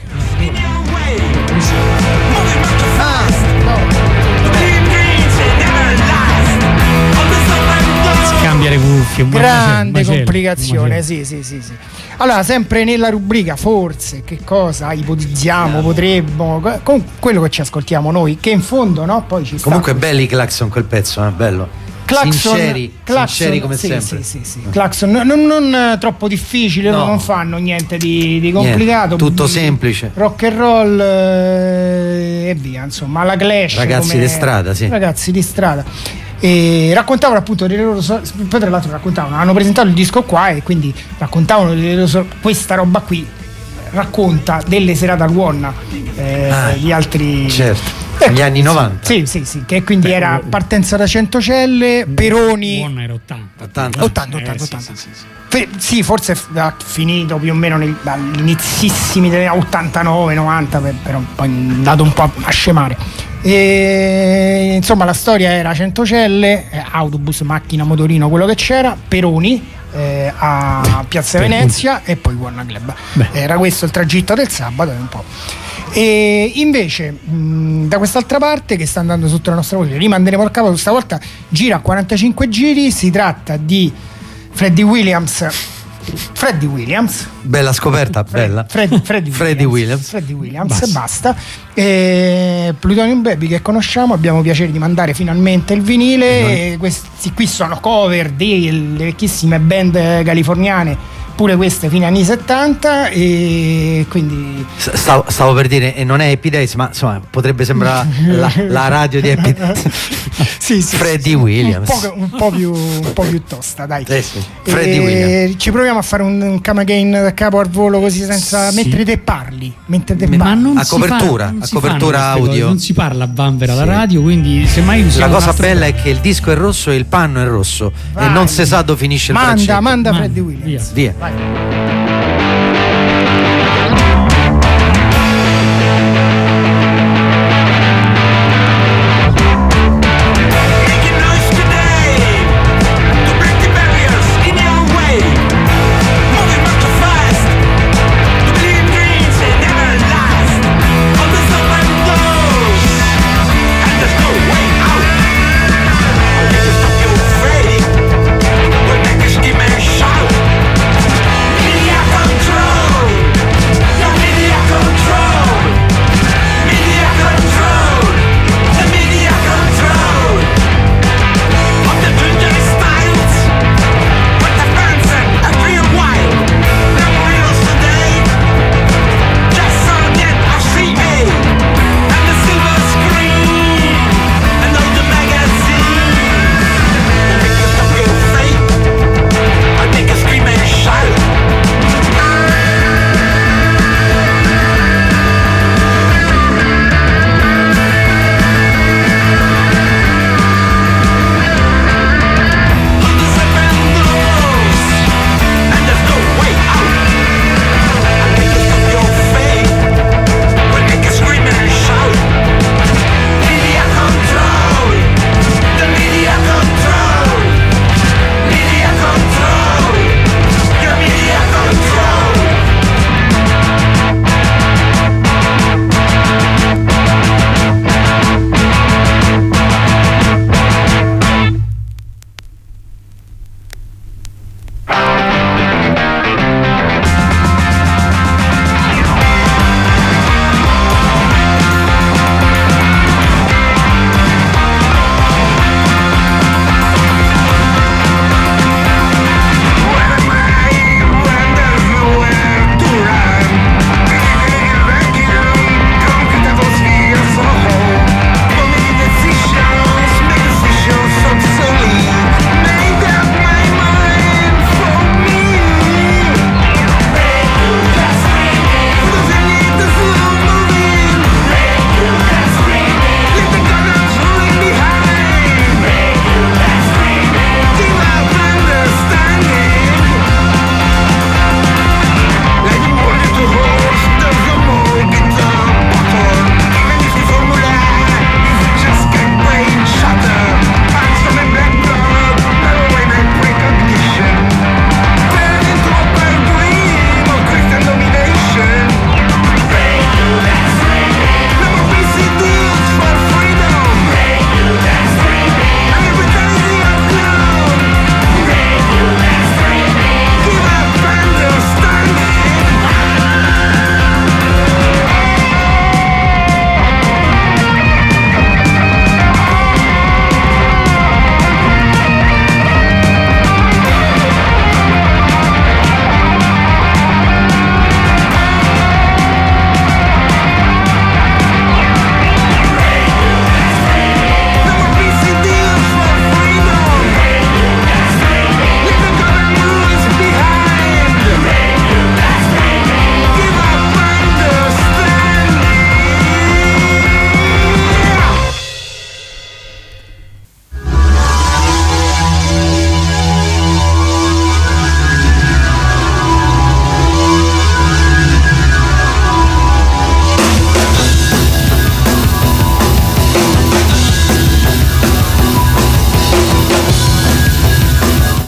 Cambia le cuffie, un grande macello, complicazione, un sì, sì, sì, sì. Allora, sempre nella rubrica forse, che cosa ipotizziamo, potremmo, con quello che ci ascoltiamo noi, che in fondo, no, poi ci sta. Comunque belli i Claxon, quel pezzo, è eh? bello. Claxon, sinceri, Claxon, sinceri come sì, sempre. sì, sì, sì. Claxon non, non, non troppo difficile, No. non fanno niente di, di complicato. Niente, tutto B- semplice. Rock and roll eh, e via, insomma, la Clash. Ragazzi come- di strada, sì. Ragazzi di strada. E raccontavano appunto delle loro so- poi tra l'altro raccontavano, hanno presentato il disco qua e quindi raccontavano delle loro so- questa roba qui racconta delle serate al One eh, Ah, di altri certo. Eh, Negli anni novanta. sì, sì, sì, che quindi era partenza da Centocelle, Peroni Buon era ottanta. ottanta. ottanta, Eh, ottanta, sì, ottanta. sì, sì, sì. Fe- sì, forse f- ha finito più o meno nei- all'inizissimi degli ottantanove novanta, per- però poi è andato un po' a, a scemare. E, insomma, la storia era Centocelle, eh, autobus, macchina, motorino, quello che c'era, Peroni eh, a Piazza Venezia e poi Warner Club. Beh. Era questo il tragitto del sabato, un po'. E invece mh, da quest'altra parte che sta andando sotto la nostra voce, rimanderemo al capo, stavolta gira a quarantacinque giri, si tratta di Freddie Williams. Freddie Williams, Bella scoperta, bella. Fred- Freddie, Freddie Williams. Freddie Williams, basta. E Plutonium Baby che conosciamo, abbiamo piacere di mandare finalmente il vinile. E questi qui sono cover delle vecchissime band californiane, pure queste fine anni settanta, e quindi S- Stavo, stavo per dire, e non è Happy Days, ma insomma potrebbe sembrare la, la radio di Happy Days. sì, sì, Freddie sì, sì. Williams. un po', un po' più, un po' più tosta, dai. Eh sì, Freddie E Williams. ci proviamo a fare un, un come again da capo al volo, così senza Sì. mentre te parli, mentre te Ma parli. non A si copertura, fa- non a si copertura fanno queste audio. cose, non si parla a vanvera alla Sì. radio, quindi semmai usiamo La un cosa altro- bella è che il disco è rosso e il panno è rosso Vai. e non si sa dove finisce il Manda, braccetto. manda Manda, Freddie Williams. Via. Vai. Shout!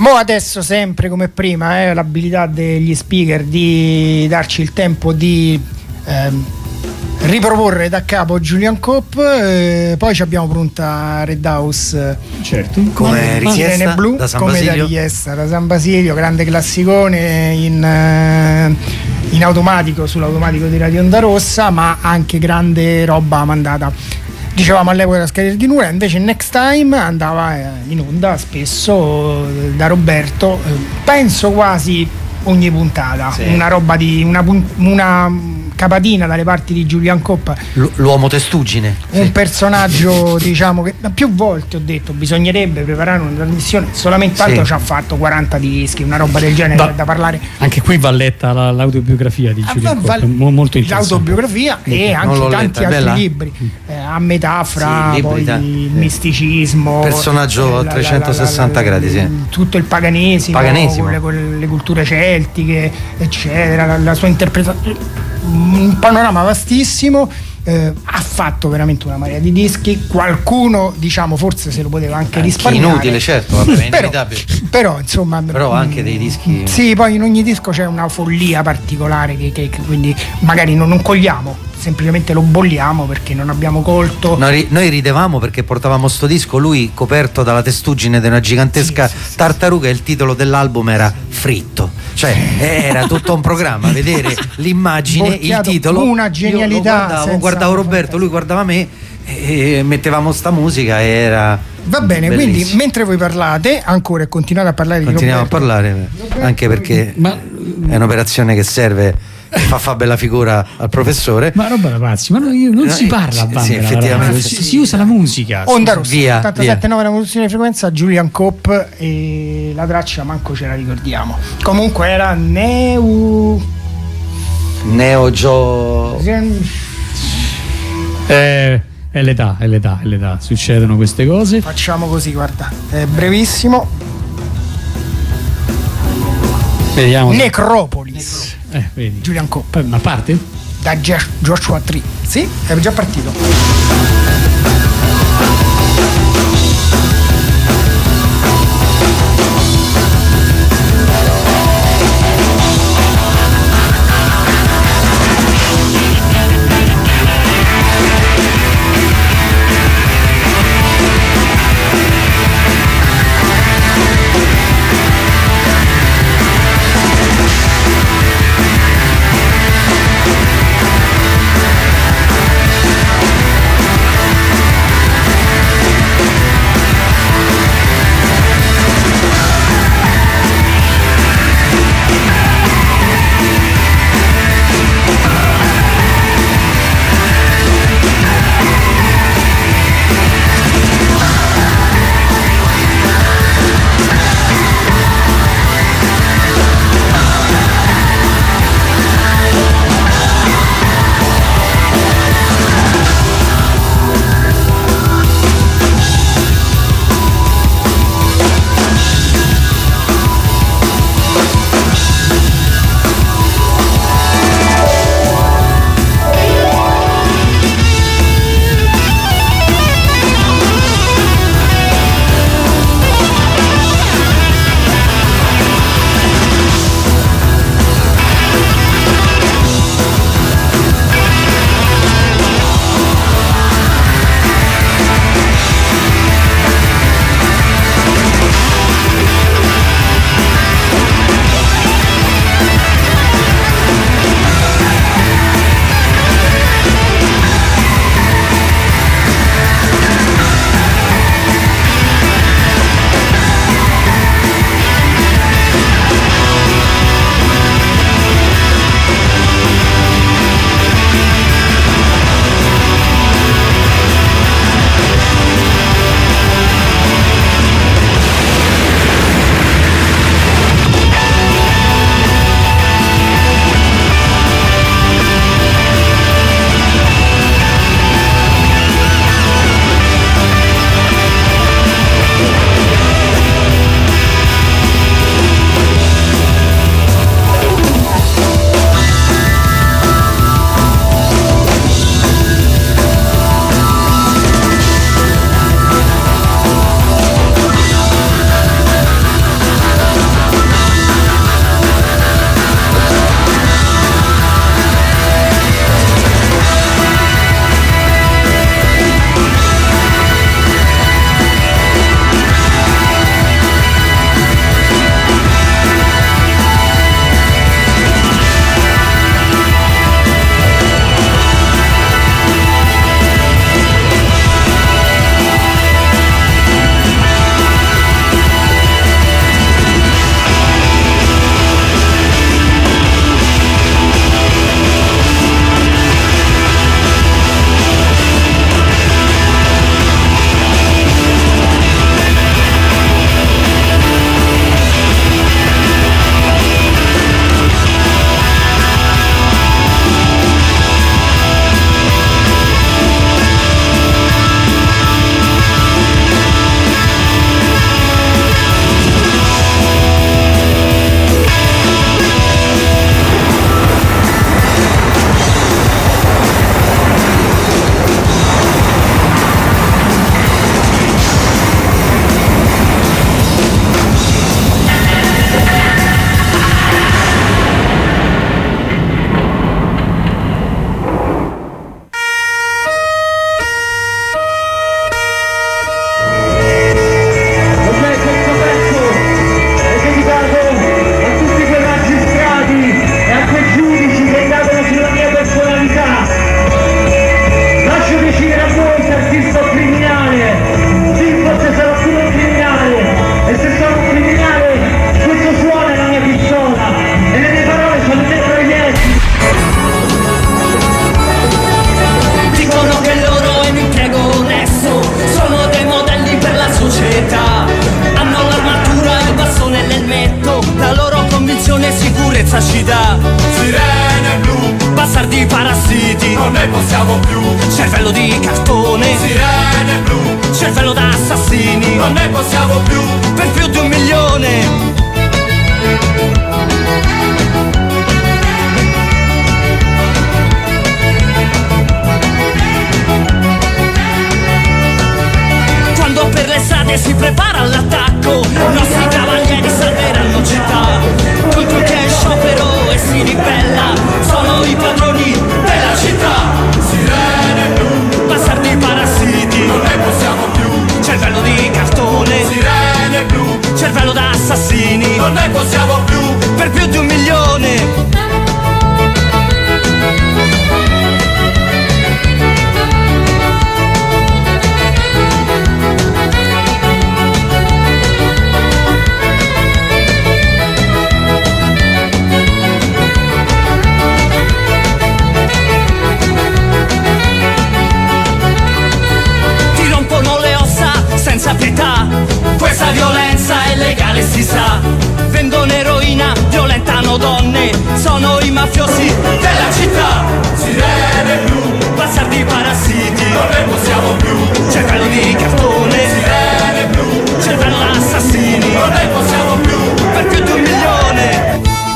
Mo adesso sempre come prima eh, l'abilità degli speaker di darci il tempo di ehm, riproporre da capo Julian Cope, eh, poi ci abbiamo pronta Red House, certo, come richiesta Sirene Blu, da San come da Basilio. richiesta da San Basilio, grande classicone in, eh, in automatico sull'automatico di Radio Onda Rossa, ma anche grande roba mandata, dicevamo all'epoca da Skyler di Nura. Invece Next Time andava eh, in onda spesso eh, da Roberto, eh, penso quasi ogni puntata, Sì. una roba di una, pun- una capatina dalle parti di Julian Cope, L- l'uomo testuggine. un Sì. personaggio diciamo che più volte ho detto bisognerebbe preparare una trasmissione, solamente tanto Sì. ci ha fatto quaranta dischi, una roba del genere, Va- da parlare. Anche qui va letta la- l'autobiografia di Ah, Julian va- Cope, mo- molto interessante. l'autobiografia e Non anche l'ho tanti letta, è altri bella? libri, eh, a metafora, Sì, libri, poi tanti, il sì. misticismo, Personaggio a la- la- trecentosessanta la- la- gradi, sì. tutto il paganesimo, Paganesimo. con le, con le culture celtiche, eccetera, la, la sua interpretazione, un panorama vastissimo. Eh, ha fatto veramente una marea di dischi, qualcuno diciamo forse se lo poteva anche Anche risparmiare, inutile, certo, vabbè, è però, inevitabile. però insomma Però anche dei dischi. sì, poi in ogni disco c'è una follia particolare che, che- che quindi magari non, non cogliamo, semplicemente lo bolliamo perché non abbiamo colto. Noi, ri- noi ridevamo perché portavamo sto disco, lui coperto dalla testuggine di una gigantesca Sì, sì, sì. tartaruga, e il titolo dell'album era Fritto, cioè era tutto un programma, vedere l'immagine, il Borchiato, titolo, una io genialità lo guardavo, senza- guardavo Roberto, lui guardava me e mettevamo sta musica e era Va bene, quindi bellissimo. mentre voi parlate ancora e continuate a parlare Continuiamo a di Roberto, parlare anche perché Ma, è un'operazione che serve, fa fa bella figura al professore. ma roba da pazzi, ma no, io- non No, si eh, parla sì, a banda sì, della effettivamente radio, sì. si, si usa la musica. Onda Rossa, Via, ottantasette nove la modulazione di frequenza, Julian Cope, e la traccia manco ce la ricordiamo. Comunque era Neu Neo Geo Eh, è l'età, è l'età, è l'età, succedono queste cose. facciamo così, guarda, è brevissimo. Vediamo. se- Necropolis, Eh, vedi. Julian Cope, Poi, ma parte? da Josh- Joshua Tree. Sì, è già partito. della città. Sirene blu, bastardi parassiti, non ne possiamo più. Cervello di cartone, Sirene blu, cervello da assassini, non ne possiamo più. Per più di un milione. Quando per le strade si prepara all'attacco, i nostri cavalieri salveranno città. Tutto che è sciopero e si ribella sono i padroni della città. Sirene blu, bastardi parassiti, non ne possiamo più. Cervello di cartone, Sirene blu, cervello da assassini, non ne possiamo più. Per più di un milione. Senza pietà, questa violenza è legale si sa. Vendono eroina, violentano donne, sono i mafiosi della città. Sirene blu, bastardi parassiti, non ne possiamo più. Cervello di cartone, Sirene blu, cervello da assassini, non ne possiamo più. Per più di un milione.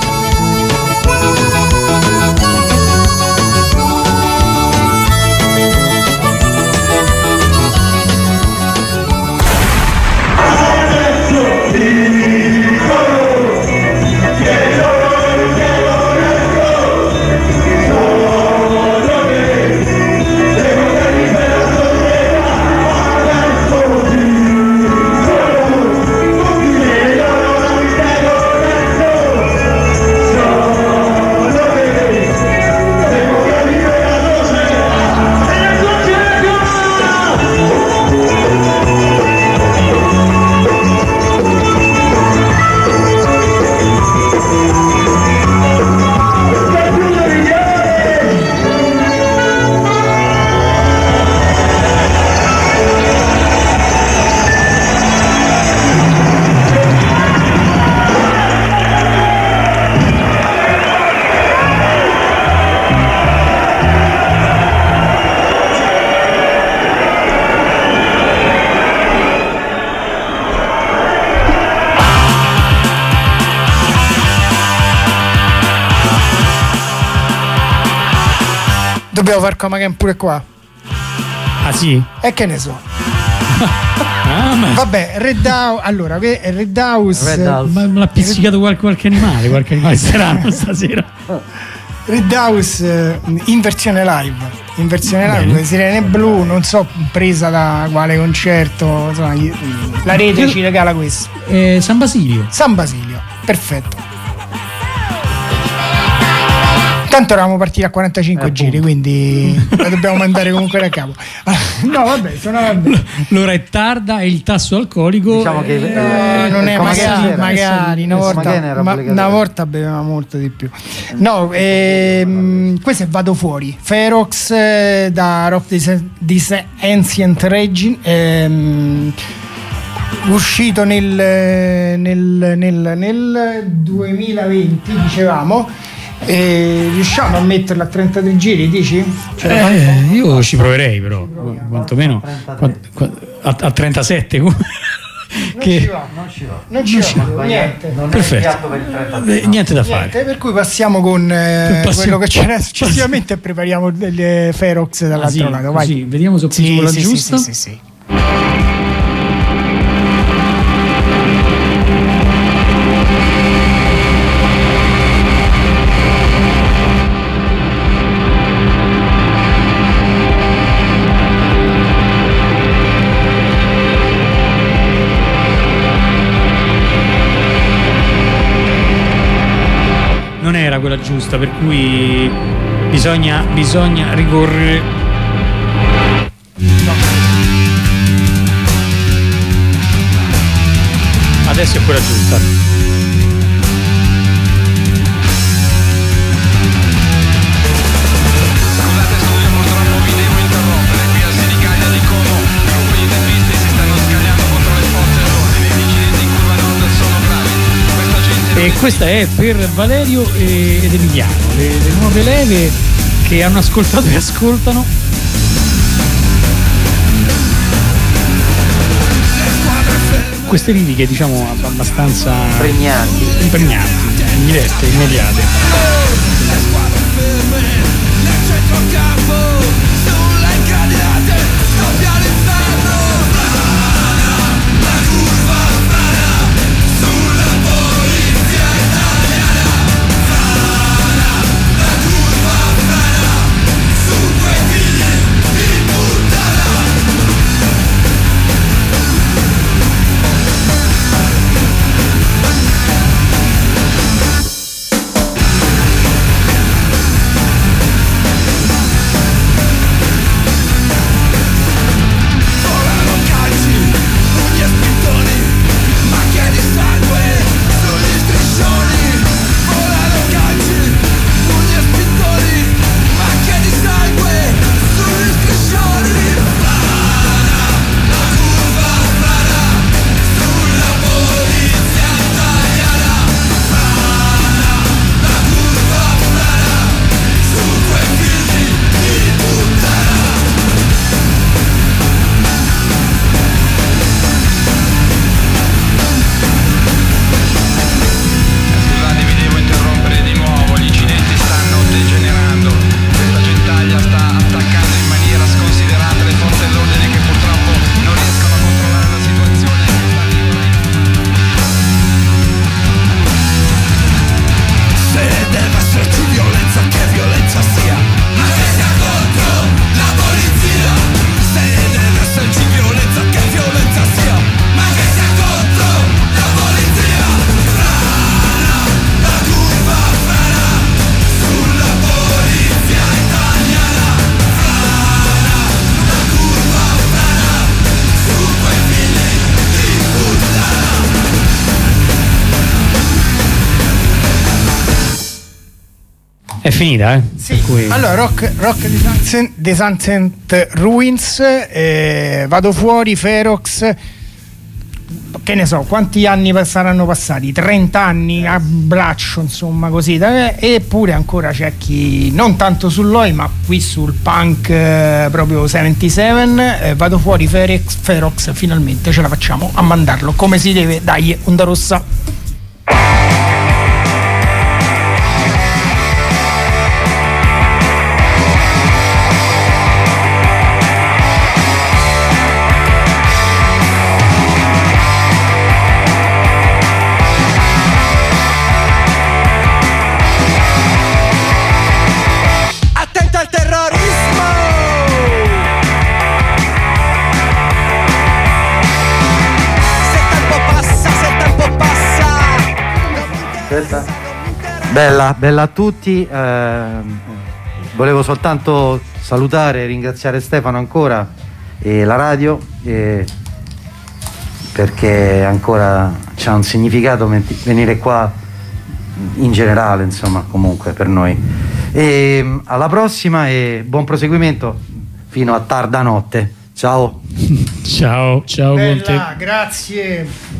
Dobbiamo far Comagen pure qua. Ah sì? E che ne so. Ah, ma... Vabbè, Red House. Allora, Red House. Red House. Ma me l'ha pizzicato qualche, qualche animale, qualche animale strano stasera. Red House eh, in versione live. In versione live, Bene. Sirene Blu, non so presa da quale concerto. Insomma, la rete ci regala questo. Eh, San Basilio. San Basilio, perfetto. Tanto eravamo partiti a quarantacinque Eh, giri, quindi la dobbiamo mandare comunque da capo. No, vabbè, suonava bene. L'ora è tarda e il tasso alcolico. Diciamo che No, eh, non è come magari, era? magari una Come volta, era ma, obbligatorio. una volta beveva molto di più. No, ehm, questo è Vado Fuori, Ferox eh, da Rock This, This Ancient Regime, ehm, uscito nel, nel, nel, nel duemilaventi, dicevamo. E riusciamo a metterla a trentatré giri, dici? Ce la fai? Eh, io ci proverei, però quantomeno qua- qua- a, a trentasette. Non che ci va, non ci va, non ci va, niente. Non è Perfetto. il piatto per il trenta. Eh, niente da fare. Niente, per cui passiamo con eh, Passiamo- quello che c'è successivamente e prepariamo delle Ferox dall'altro Ah, sì, lato. Vai. così, vediamo se ho preso Sì, quella sì, sì, giusta. sì, sì, sì. Non era quella giusta, per cui bisogna, bisogna ricorrere. Adesso è quella giusta. Scusate studio, purtroppo vi devo interrompere. Qui al Senigallia di Como i gruppi di teppisti si stanno scagliando contro le forze dell'ordine. Gli incidenti in curva nord sono gravi. Questa gente E questa è per Valerio ed Emiliano, le, le nuove leve che hanno ascoltato e ascoltano. Queste liriche, diciamo, abbastanza pregnanti, impregnanti, dirette, immediate. Le squadre ferme nel centrocampo, sulle incagliate, scoppia l'inferno. La curva frana, sulla polizia italiana. Frana, la curva frana, su quei figli di puttana. È finita, eh? Sì. Cui... Allora, Rock, rock The Sunset Ruins, eh, Vado fuori, Ferox, che ne so, quanti anni saranno passati? trenta anni a braccio, insomma, così. Eppure ancora c'è chi, non tanto sull'O I, ma qui sul punk eh, proprio settantasette, eh, Vado fuori, Ferox, Ferox, finalmente ce la facciamo a mandarlo come si deve. Dai, Onda Rossa. Bella, bella a tutti. Eh, volevo soltanto salutare e ringraziare Stefano ancora e la radio, eh, perché ancora c'ha un significato venire qua in generale, insomma, comunque per noi. E alla prossima e buon proseguimento fino a tarda notte. Ciao. Ciao, ciao Bella, Conte. grazie.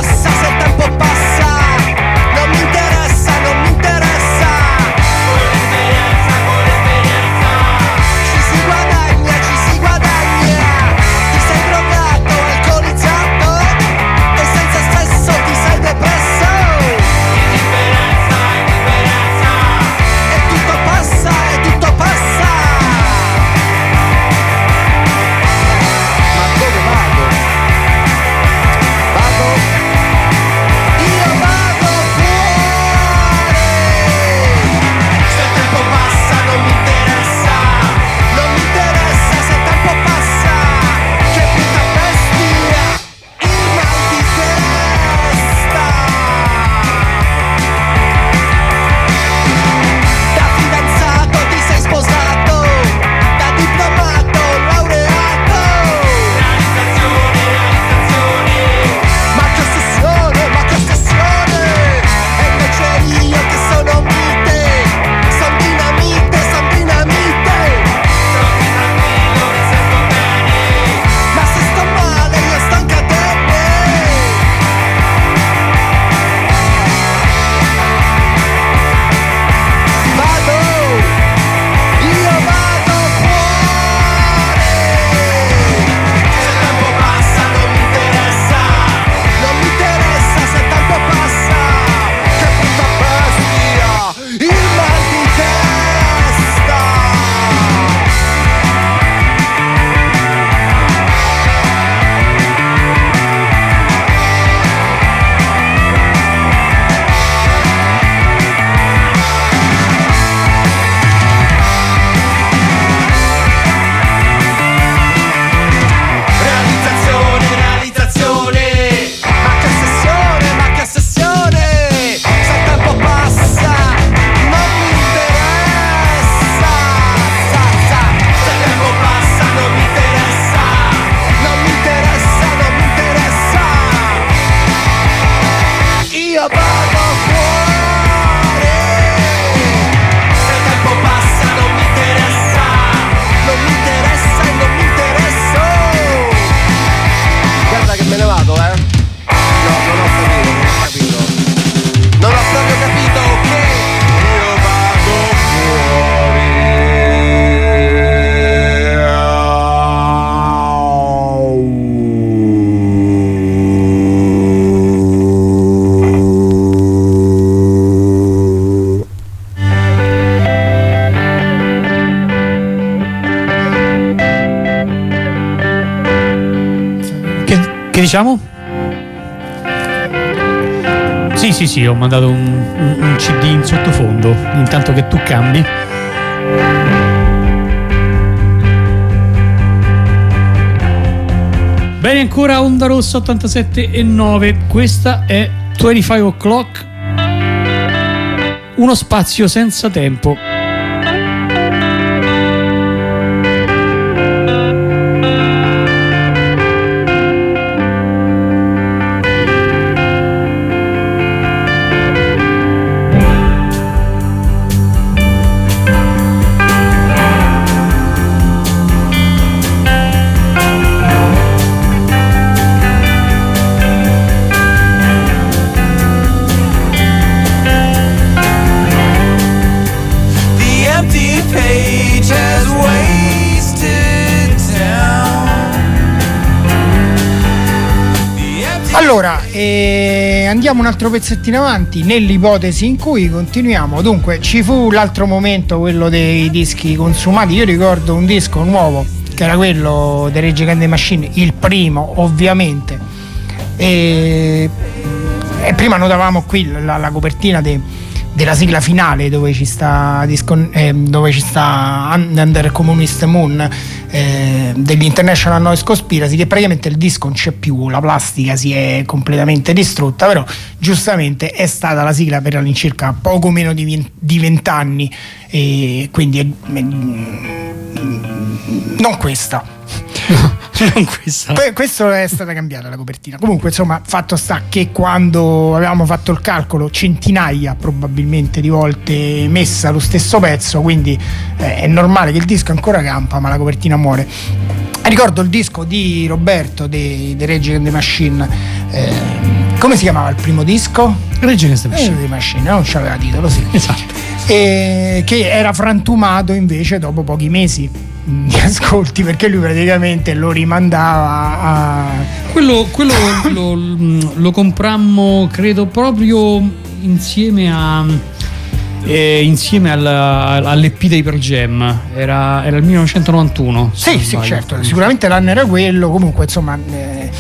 Non mi interessa, non mi interessa. Diciamo? Sì, sì, sì, ho mandato un, un, un C D in sottofondo, intanto che tu cambi. Bene, ancora Onda Rossa ottantasette e nove, questa è venticinque o'clock, uno spazio senza tempo. Allora, eh, andiamo un altro pezzettino avanti nell'ipotesi in cui continuiamo. Dunque, ci fu l'altro momento, quello dei dischi consumati. Io ricordo un disco nuovo che era quello dei Rage Against the Machine, il primo ovviamente, e, e prima notavamo qui la, la copertina de, della sigla finale dove ci sta, discon- eh, dove ci sta Under Communist Moon, eh, degli International Noise Conspiracy, che praticamente il disco non c'è più, la plastica si è completamente distrutta, però giustamente è stata la sigla per all'incirca poco meno di vent'anni, e quindi è, è, non questa. Non questa. Que- questo è stata cambiata la copertina. Comunque, insomma, fatto sta che quando avevamo fatto il calcolo, centinaia probabilmente di volte messa lo stesso pezzo, quindi eh, è normale che il disco ancora campa, ma la copertina muore. Ricordo il disco di Roberto dei, dei Rage Against the Machine. Eh, come si chiamava il primo disco? Rage Against the Machine. Rage Against the Machine, non c'aveva titolo, sì. Esatto. E che era frantumato invece dopo pochi mesi di ascolti, perché lui praticamente lo rimandava a quello, quello lo, lo comprammo credo proprio insieme a eh, insieme alla, all'E P dei Pearl Jam, era, era il millenovecentonovantuno. Sì, sì, certo, sicuramente l'anno era quello. Comunque, insomma, eh,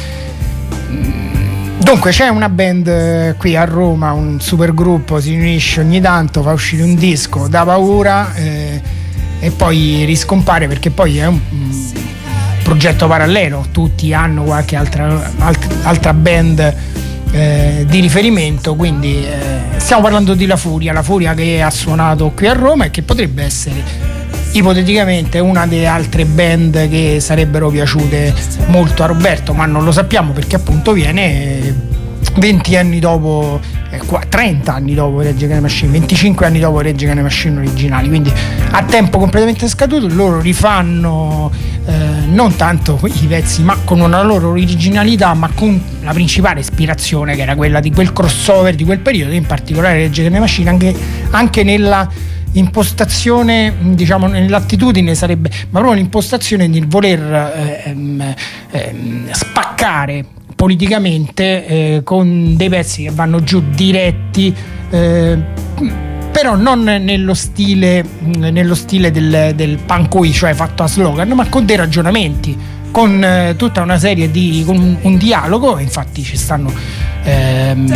dunque c'è una band qui a Roma, un super gruppo, si riunisce ogni tanto, fa uscire un disco, dà paura, eh, e poi riscompare, perché poi è un, un progetto parallelo, tutti hanno qualche altra, alt, altra band eh, di riferimento, quindi eh, stiamo parlando di La Furia, La Furia che ha suonato qui a Roma e che potrebbe essere ipoteticamente una delle altre band che sarebbero piaciute molto a Roberto, ma non lo sappiamo perché appunto viene venti anni dopo, eh, trenta anni dopo Rage Against the Machine, venticinque anni dopo Rage Against the Machine originali, quindi a tempo completamente scaduto. Loro rifanno eh, non tanto i pezzi ma con una loro originalità, ma con la principale ispirazione che era quella di quel crossover di quel periodo, in particolare Rage Against the Machine, anche, anche nella impostazione, diciamo, nell'attitudine sarebbe, ma proprio l'impostazione di voler eh, ehm, ehm, spaccare politicamente eh, con dei pezzi che vanno giù diretti, eh, però non nello stile nello stile del, del pancoi, cioè fatto a slogan, ma con dei ragionamenti, con eh, tutta una serie di con un, un dialogo. Infatti ci stanno ehm,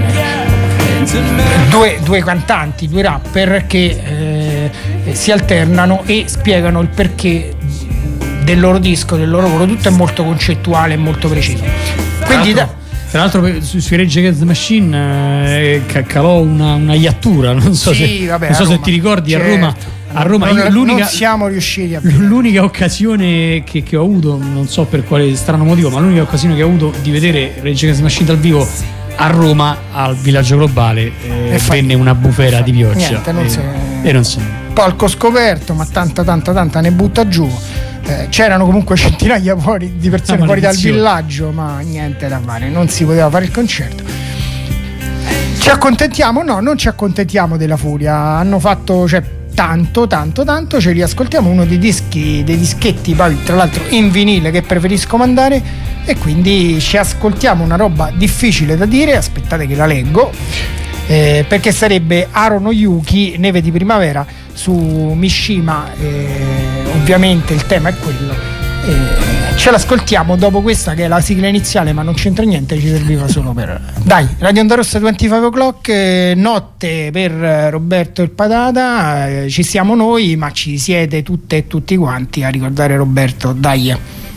due, due cantanti, due rapper che eh, si alternano e spiegano il perché del loro disco, del loro lavoro. Tutto è molto concettuale e molto preciso. Quindi tra l'altro, tra l'altro su, sui Rage Against the Machine eh, calò una, una iattura, non so, sì, se, vabbè, non so Roma, se ti ricordi, certo. a Roma, a Roma non, io, l'unica, non siamo riusciti a l'unica occasione che, che ho avuto, non so per quale strano motivo, ma l'unica occasione che ho avuto di vedere Rage Against the Machine dal vivo a Roma, al Villaggio Globale, eh, venne una bufera di pioggia. Niente, non e, si... e non so. Palco scoperto, ma tanta tanta tanta ne butta giù. Eh, c'erano comunque centinaia fuori, di persone fuori dal villaggio, ma niente da fare, non si poteva fare il concerto. Ci accontentiamo? No, non ci accontentiamo della Furia. Hanno fatto, cioè, tanto tanto tanto, ce li ascoltiamo. Uno dei dischi, dei dischetti poi tra l'altro in vinile che preferisco mandare, e quindi ci ascoltiamo una roba difficile da dire, aspettate che la leggo, eh, perché sarebbe Aro Yuki, Neve di primavera, su Mishima. Eh, ovviamente il tema è quello, E ce l'ascoltiamo dopo questa che è la sigla iniziale, ma non c'entra niente, ci serviva solo per... Dai, Radio Onda Rossa venticinque o'clock, eh, notte per Roberto il Patata, eh, ci siamo noi, ma ci siete tutte e tutti quanti a ricordare Roberto, dai.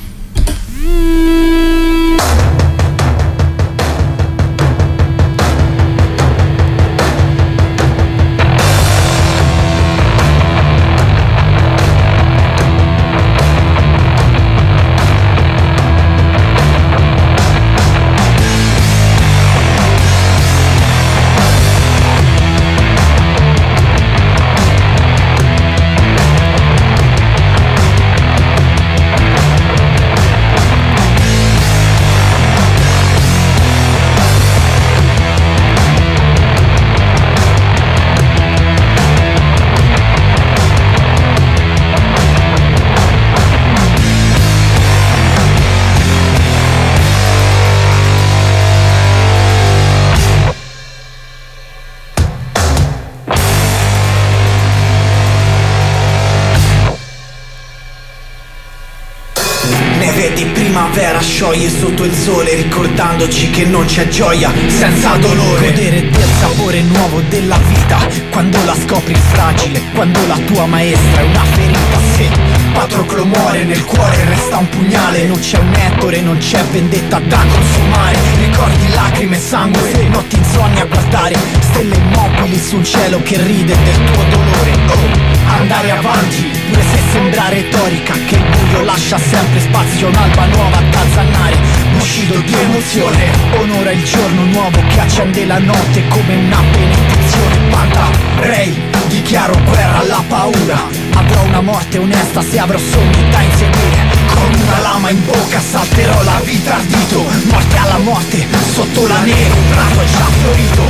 Scioglie sotto il sole, ricordandoci che non c'è gioia senza dolore. Godere del sapore nuovo della vita, quando la scopri fragile, quando la tua maestra è una ferita. Se Patroclo muore, nel cuore resta un pugnale, non c'è un Ettore, non c'è vendetta da consumare. Ricordi lacrime e sangue, notti insonni a guardare stelle immobili su un cielo che ride del tuo dolore. Oh, andare avanti, pure se sembra retorica, che il buio lascia sempre spazio a un'alba nuova da zannare. Uscito di emozione, onora il giorno nuovo che accende la notte come una benedizione. Panta, Rey, dichiaro guerra alla paura. Avrò una morte onesta se avrò sogni da inseguire. Con una lama in bocca salterò la vita ardito. Morte alla morte, sotto la neve un prato è già fiorito.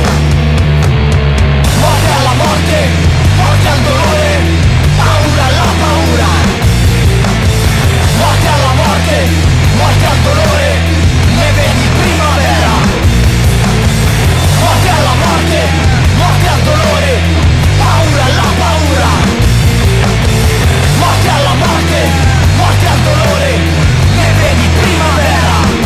Morte alla morte, morte al dolore, paura alla paura. Morte alla morte, morte al dolore, neve di primavera. Morte alla morte, morte al dolore, paura alla paura. Morte alla morte, morte al dolore, neve di primavera.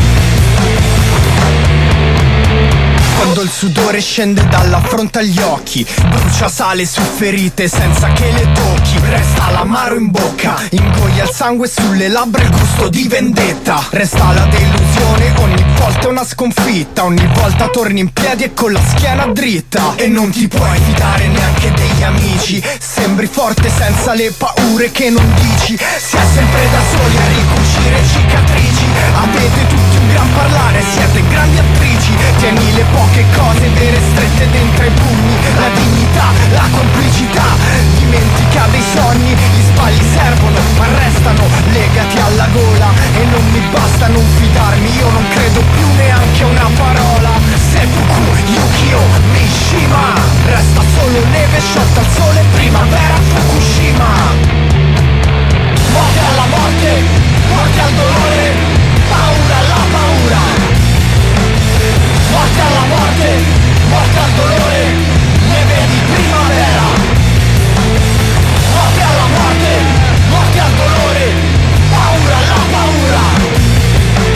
Quando il sudore scende dalla fronte agli occhi, brucia sale su ferite senza che le tocchi. Resta l'amaro in bocca, ingoia il sangue sulle labbra, il gusto di vendetta. Resta la delusione, ogni volta una sconfitta. Ogni volta torni in piedi e con la schiena dritta. E non ti puoi fidare neanche degli amici. Sembri forte senza le paure che non dici. Si è sempre da soli a ricucire cicatrici. Avete tutti un gran parlare, siete grandi attrici. Tieni le poche cose vere strette dentro i pugni. La dignità, la complicità, dimentica dei sogni. Gli sbagli servono ma restano legati alla gola. E non mi basta non fidarmi, io non credo più neanche a una parola. Seppuku, Yukio, Mishima. Resta solo neve sciolta al sole, primavera, Fukushima. Morte alla morte, morte al dolore, paura alla paura. Morte alla morte, morte al dolore, neve di primavera. Morte alla morte, morte al dolore, paura alla paura.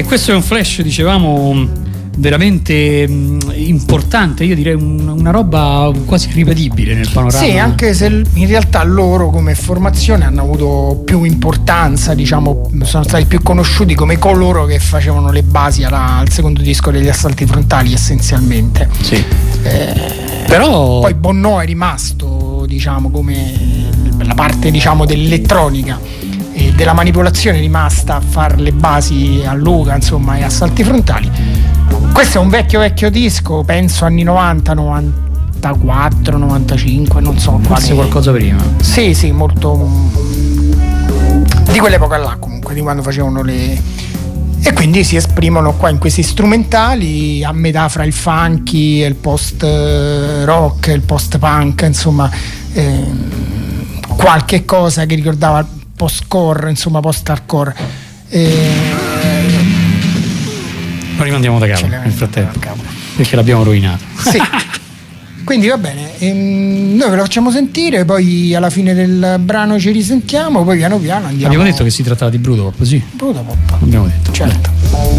questo è un flash, dicevamo, veramente mh, importante, io direi un, una roba quasi irripetibile nel panorama. Sì, anche se in realtà loro come formazione hanno avuto più importanza, diciamo, sono stati più conosciuti come coloro che facevano le basi alla, al secondo disco degli Assalti Frontali, essenzialmente. Sì. Eh, Però poi Bono è rimasto, diciamo, come la parte, diciamo, dell'elettronica e della manipolazione è rimasta a fare le basi a Luca, insomma, e Assalti Frontali. Questo è un vecchio vecchio disco, penso anni novanta, novantaquattro, novantacinque, non so quale. Forse qualcosa prima. Sì, sì, molto di quell'epoca là, comunque, di quando facevano le. E quindi si esprimono qua in questi strumentali a metà fra il funky e il post rock, il post punk, insomma, eh, qualche cosa che ricordava il post-core, insomma, post-hardcore. Eh, Lo rimandiamo da capo nel frattempo, perché l'abbiamo rovinato. Sì. Quindi va bene, ehm, noi ve lo facciamo sentire, poi alla fine del brano ci risentiamo, poi piano piano andiamo. Abbiamo detto che si trattava di Bruto Pop, sì? Bruto Pop. Abbiamo detto. Certo.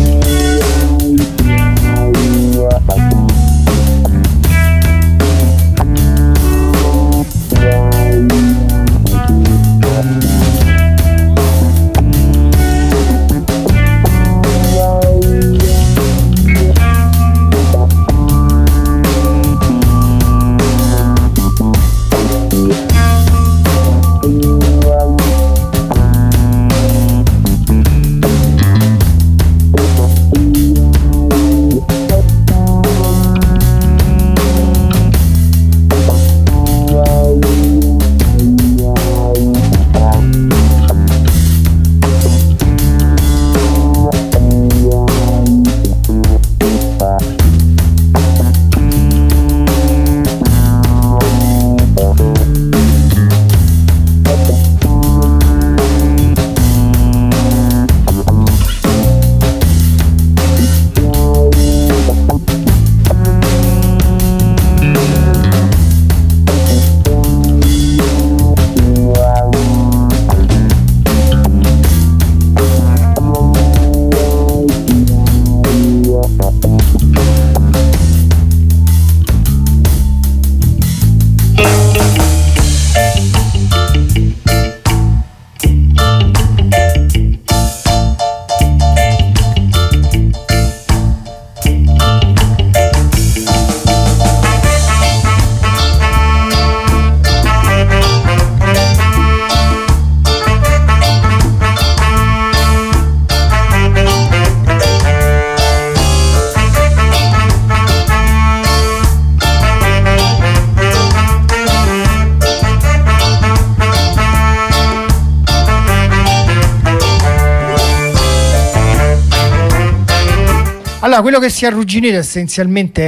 Allora, quello che si è arrugginito essenzialmente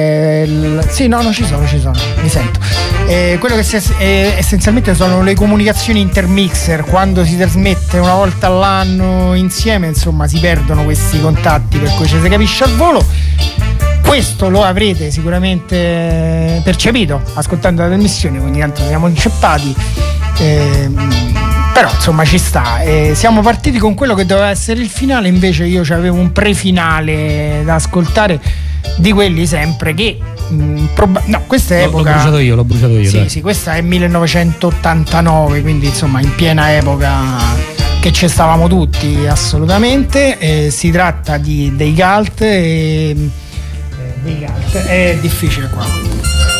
è il... Sì, no, no, ci sono, ci sono, mi sento. Eh, quello che si è, eh, essenzialmente sono le comunicazioni intermixer. Quando si trasmette una volta all'anno insieme, insomma, si perdono questi contatti, per cui ci si capisce al volo. Questo lo avrete sicuramente percepito ascoltando la trasmissione, quindi tanto siamo inceppati. Eh, però insomma ci sta. Eh, siamo partiti con quello che doveva essere il finale, invece io avevo un prefinale da ascoltare di quelli sempre che mh, proba- no, questa è L- epoca. L'ho bruciato io, l'ho bruciato io. Sì, dai. sì, questa è millenovecentottantanove, quindi insomma in piena epoca che ci stavamo tutti assolutamente. Eh, si tratta di dei Cult e eh, dei Cult. È difficile qua.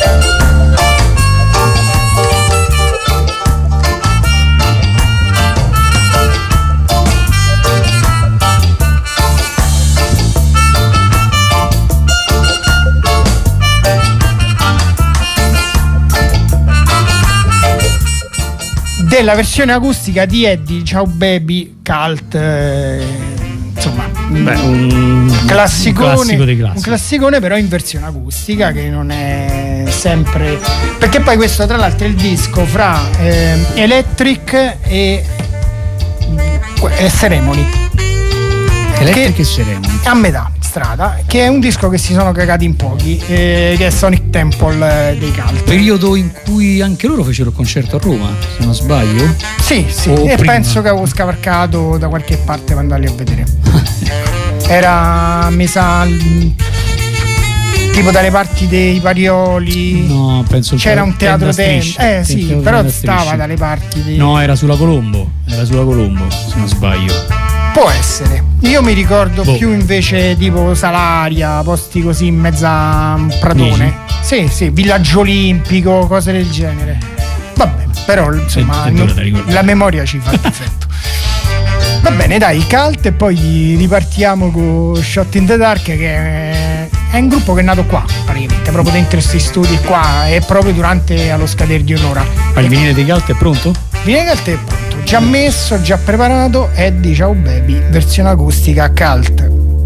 Della versione acustica di Eddie Ciao Baby Cult, eh, insomma, Beh, un classicone, un classico dei classici. un classicone però in versione acustica, che non è sempre, perché poi questo tra l'altro è il disco fra eh, Electric e, e Ceremony, Electric e Ceremony a metà strada, che è un disco che si sono cagati in pochi, eh, che è Sonic Temple eh, dei Cult. Periodo in cui anche loro fecero il concerto a Roma, se non sbaglio. Sì, sì, O e prima. penso che avevo scavarcato da qualche parte per andarli a vedere. era messa tipo dalle parti dei Parioli. No, penso c'era un teatro Striscia. ten- eh sì, Teatro però Tenda stava Striscia. dalle parti dei... No, era sulla Colombo, era sulla Colombo, se non sbaglio. Può essere. Io mi ricordo Boh. più invece tipo Salaria, posti così in mezzo a un pratone. Sì, sì, Villaggio Olimpico, cose del genere. Vabbè, però insomma È- è dura da ricordare. la memoria ci fa difetto. Va bene, dai, cult e poi ripartiamo con Shot in the Dark, che è, è un gruppo che è nato qua, praticamente, proprio dentro questi studi qua, e proprio durante allo scadere di un'ora. Ma il vinile dei Cult è pronto? Viene cult è pronto, già messo, già preparato, Eddie Ciao Baby, versione acustica cult.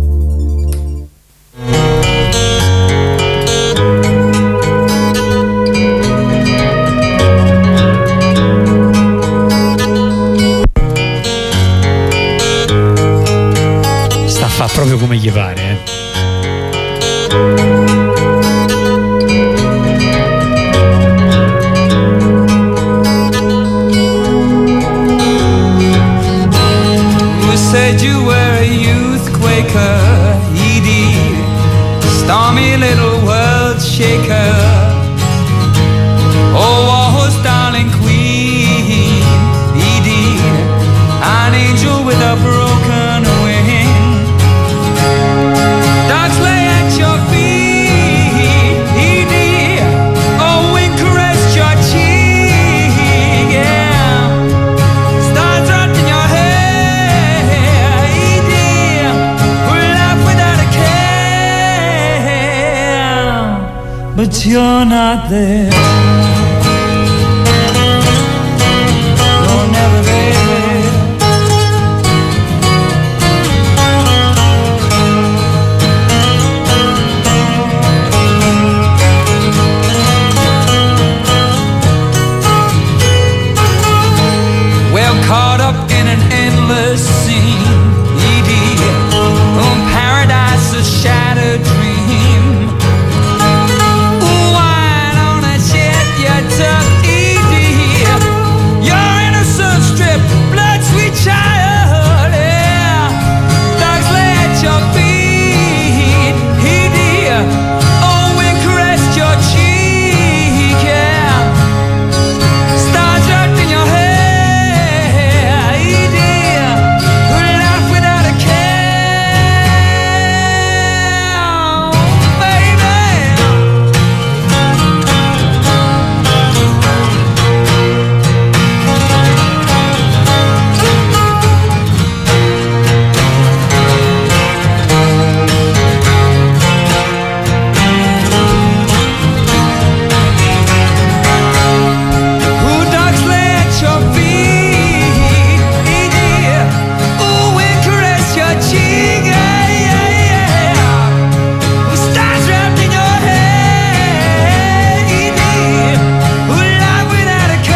Sta a fa proprio come gli pare, eh. You said you were a youth quaker, Edie, stormy little world shaker. Oh, Warhorse, darling queen, Edie, an angel with a broken wing. Dogs lay at your feet, Edie, oh, wind caressed your cheek, yeah. Stars wrapped in your hair, Edie, we laugh without a care, but you're not there. You're never there. Well caught up in an endless scene, Edie, on paradise a shattered dream. Wine on a jet, your tough Edie, your innocent strip, blood sweet child, yeah. Dogs lay at your feet, Edie, oh, wind caressed your cheek, yeah. Stars wrapped in your hair, Edie, who laugh without a care, baby. Who dogs lay at your feet, Edie, ooh, wind caress your cheek, yeah, yeah, yeah. Who stars wrapped in your hair, Edie, who laugh without a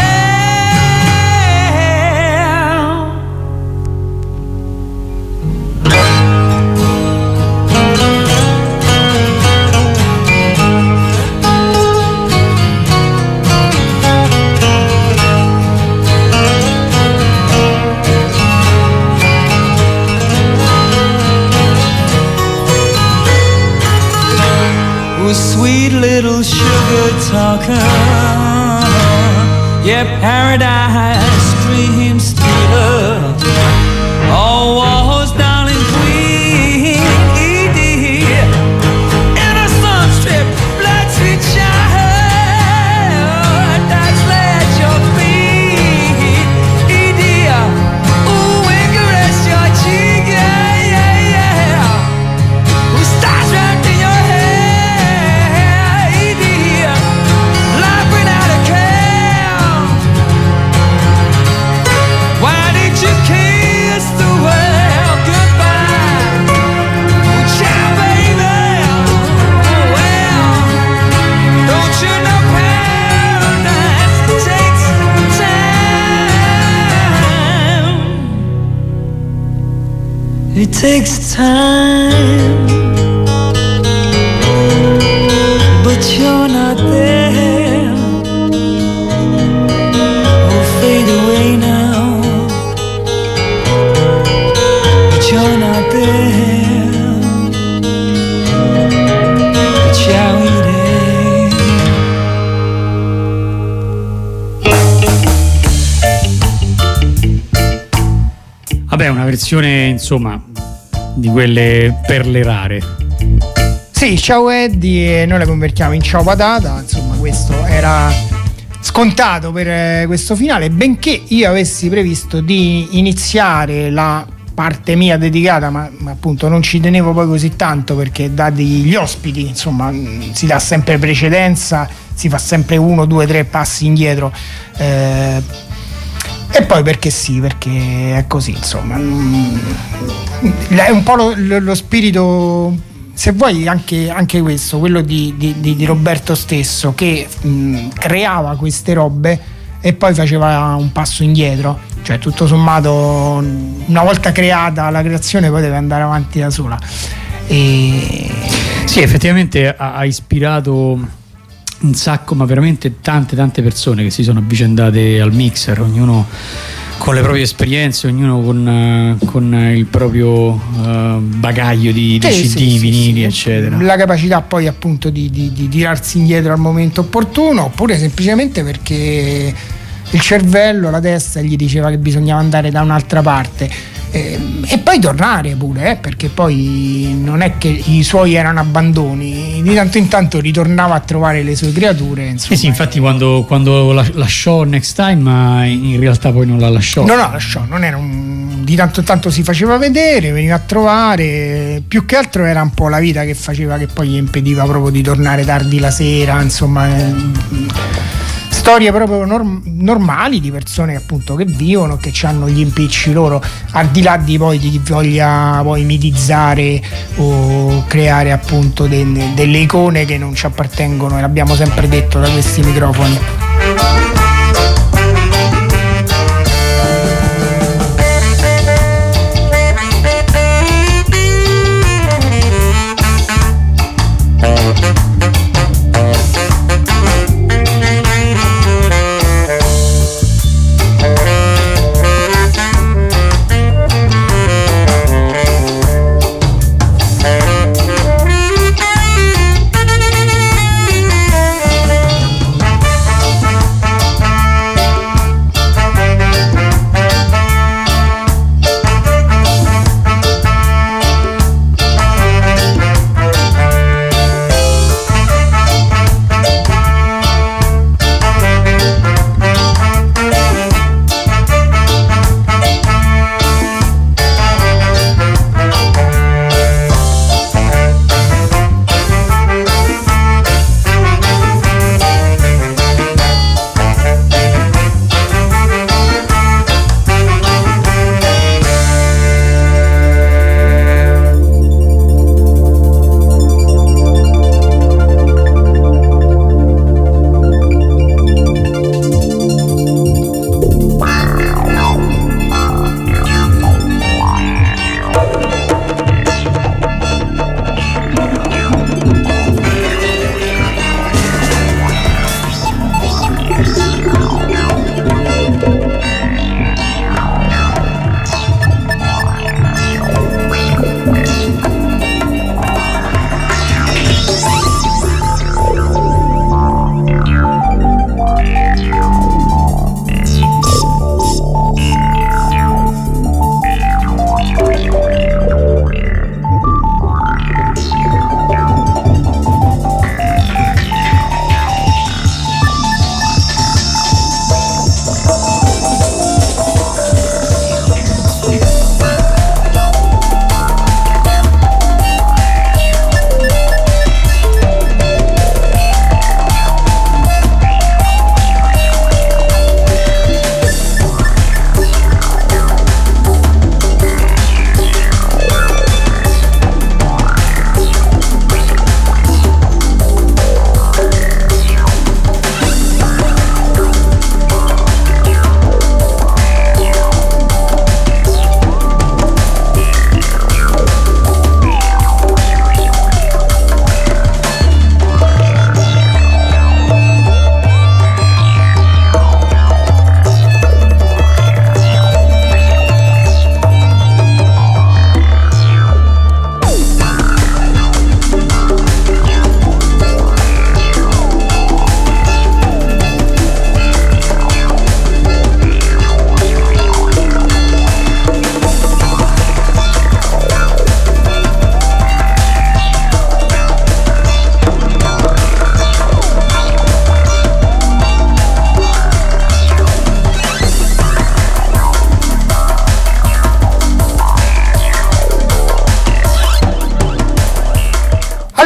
Oh, sweet little sugar talker, yeah, paradise dreams thriller. Oh, Warhorse, darling queen, Edie, innocent strip, blood sweet child, that's lay at your feet, Edie, ooh, wind caress your cheek, yeah, yeah, yeah. Who stars wrapped in your hair, Edie, laugh without a care. Why did you kiss the world goodbye? Oh, child, baby, well, don't you know paradise takes time? It takes time, but you're not there. Oh, fade away now, but you're not there. versione insomma di quelle perle rare. Sì, ciao Eddie, e noi la convertiamo in ciao patata, insomma questo era scontato per questo finale, benché io avessi previsto di iniziare la parte mia dedicata, ma, ma appunto non ci tenevo poi così tanto, perché dati gli ospiti insomma si dà sempre precedenza, si fa sempre uno, due, tre passi indietro, eh, e poi perché sì, perché è così insomma, è un po' lo, lo spirito, se vuoi anche, anche questo, quello di, di, di Roberto stesso, che mh, creava queste robe e poi faceva un passo indietro, cioè tutto sommato una volta creata la creazione poi deve andare avanti da sola. E... sì, effettivamente ha, ha ispirato un sacco, ma veramente tante tante persone che si sono avvicendate al mixer, ognuno con le proprie esperienze, ognuno con, con il proprio uh, bagaglio di, di sì, C D, sì, vinili, sì, eccetera. La capacità poi appunto di, di, di tirarsi indietro al momento opportuno, oppure semplicemente perché il cervello, la testa gli diceva che bisognava andare da un'altra parte. E, e poi tornare pure, eh, perché poi non è che i suoi erano abbandoni, di tanto in tanto ritornava a trovare le sue creature, insomma. Eh sì, infatti quando, quando lasciò Next Time, ma in realtà poi non la lasciò. No, no, lasciò, non era un... di tanto in tanto si faceva vedere, veniva a trovare, più che altro era un po' la vita che faceva, che poi gli impediva proprio di tornare tardi la sera, insomma... storie proprio norm- normali di persone appunto che vivono, che hanno gli impicci loro, al di là di poi di chi voglia poi mitizzare o creare appunto de- delle icone che non ci appartengono, e l'abbiamo sempre detto da questi microfoni.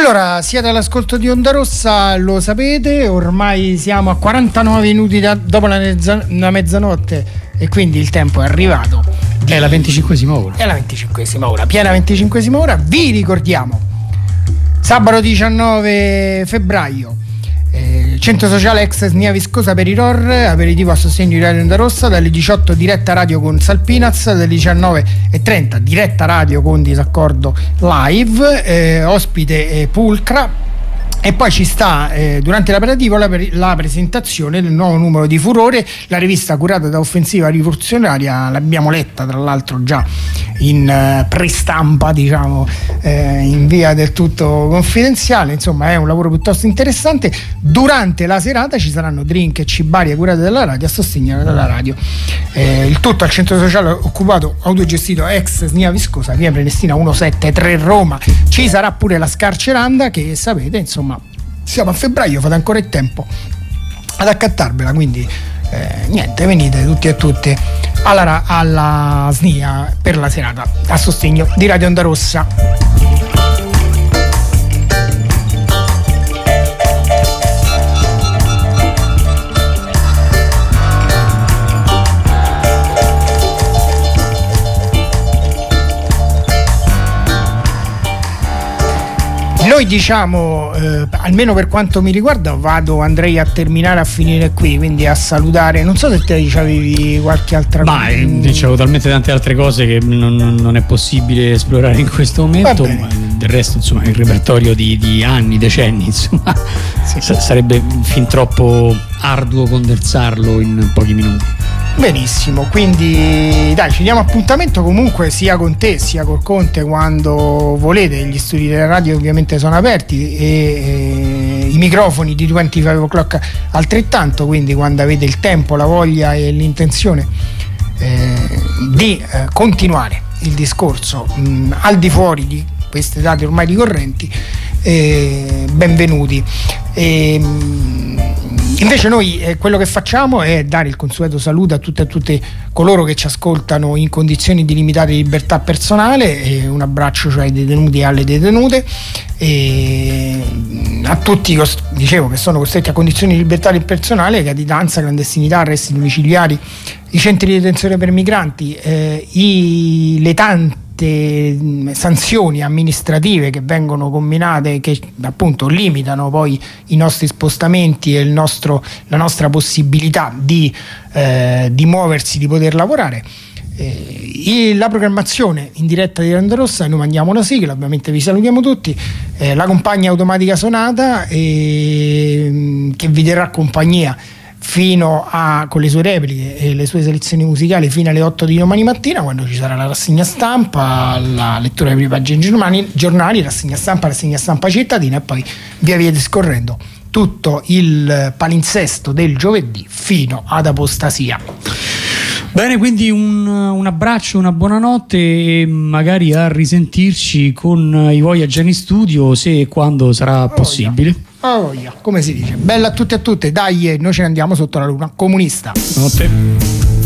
Allora, siete all'ascolto di Onda Rossa, lo sapete, ormai siamo a quarantanove minuti da, dopo la, mezza, la mezzanotte e quindi il tempo è arrivato. È la venticinquesima ora. È la venticinquesima ora, piena venticinquesima ora. Vi ricordiamo, sabato diciannove febbraio, eh, Centro Sociale Ex Snia Viscosa per i R O R, aperitivo a sostegno di Radio Onda Rossa, dalle diciotto diretta radio con Salpinaz, dalle diciannove e trenta diretta radio con Disaccordo live, eh, ospite eh, Pulcra. E poi ci sta eh, durante l'aperitivo la, la presentazione del nuovo numero di Furore, la rivista curata da Offensiva Rivoluzionaria. L'abbiamo letta tra l'altro già in uh, prestampa, diciamo, eh, in via del tutto confidenziale. Insomma, è un lavoro piuttosto interessante. Durante la serata ci saranno drink e cibarie curate dalla radio a sostegno della radio. Eh, il tutto al centro sociale occupato autogestito ex Snia Viscosa, via Prenestina centosettantatré Roma. Ci sarà pure la scarceranda che sapete, insomma, siamo a febbraio, fate ancora il tempo ad accattarvela, quindi eh, niente, venite tutti e tutte alla, alla S N I A per la serata a sostegno di Radio Onda Rossa. Noi diciamo, eh, almeno per quanto mi riguarda, vado, andrei a terminare, a finire qui, quindi a salutare. Non so se te avevi qualche altra cosa. Ma dicevo talmente tante altre cose che non, non è possibile esplorare in questo momento, ma del resto insomma il repertorio di, di anni, decenni, insomma, sì, s- sarebbe fin troppo arduo condensarlo in pochi minuti. Benissimo, quindi dai, ci diamo appuntamento comunque sia con te sia col Conte quando volete. Gli studi della radio ovviamente sono aperti e, e i microfoni di venticinque o'clock altrettanto, quindi quando avete il tempo, la voglia e l'intenzione eh, di eh, continuare il discorso mh, al di fuori di queste date ormai ricorrenti, eh, benvenuti. E, invece noi eh, quello che facciamo è dare il consueto saluto a tutte e tutti coloro che ci ascoltano in condizioni di limitata libertà personale, e un abbraccio cioè ai detenuti e alle detenute, e a tutti, dicevo, che sono costretti a condizioni di libertà personale, gratitanza, clandestinità, arresti domiciliari, i centri di detenzione per migranti, eh, i, le tante sanzioni amministrative che vengono combinate, che appunto limitano poi i nostri spostamenti e il nostro, la nostra possibilità di, eh, di muoversi, di poter lavorare. Eh, la programmazione in diretta di Onda Rossa, noi mandiamo una sigla, ovviamente vi salutiamo tutti, eh, la compagna automatica sonata eh, che vi terrà compagnia fino a, con le sue repliche e le sue selezioni musicali, fino alle otto di domani mattina, quando ci sarà la rassegna stampa, la lettura delle prime pagine giornali, giornali, rassegna stampa, rassegna stampa cittadina, e poi via via discorrendo tutto il palinsesto del giovedì fino ad apostasia. Bene, quindi un, un abbraccio, una buonanotte e magari a risentirci con i Voyager in studio, se e quando sarà possibile. Oh, yeah. Come si dice, bella a tutti e a tutte, dai, noi ce ne andiamo sotto la luna comunista. Notte.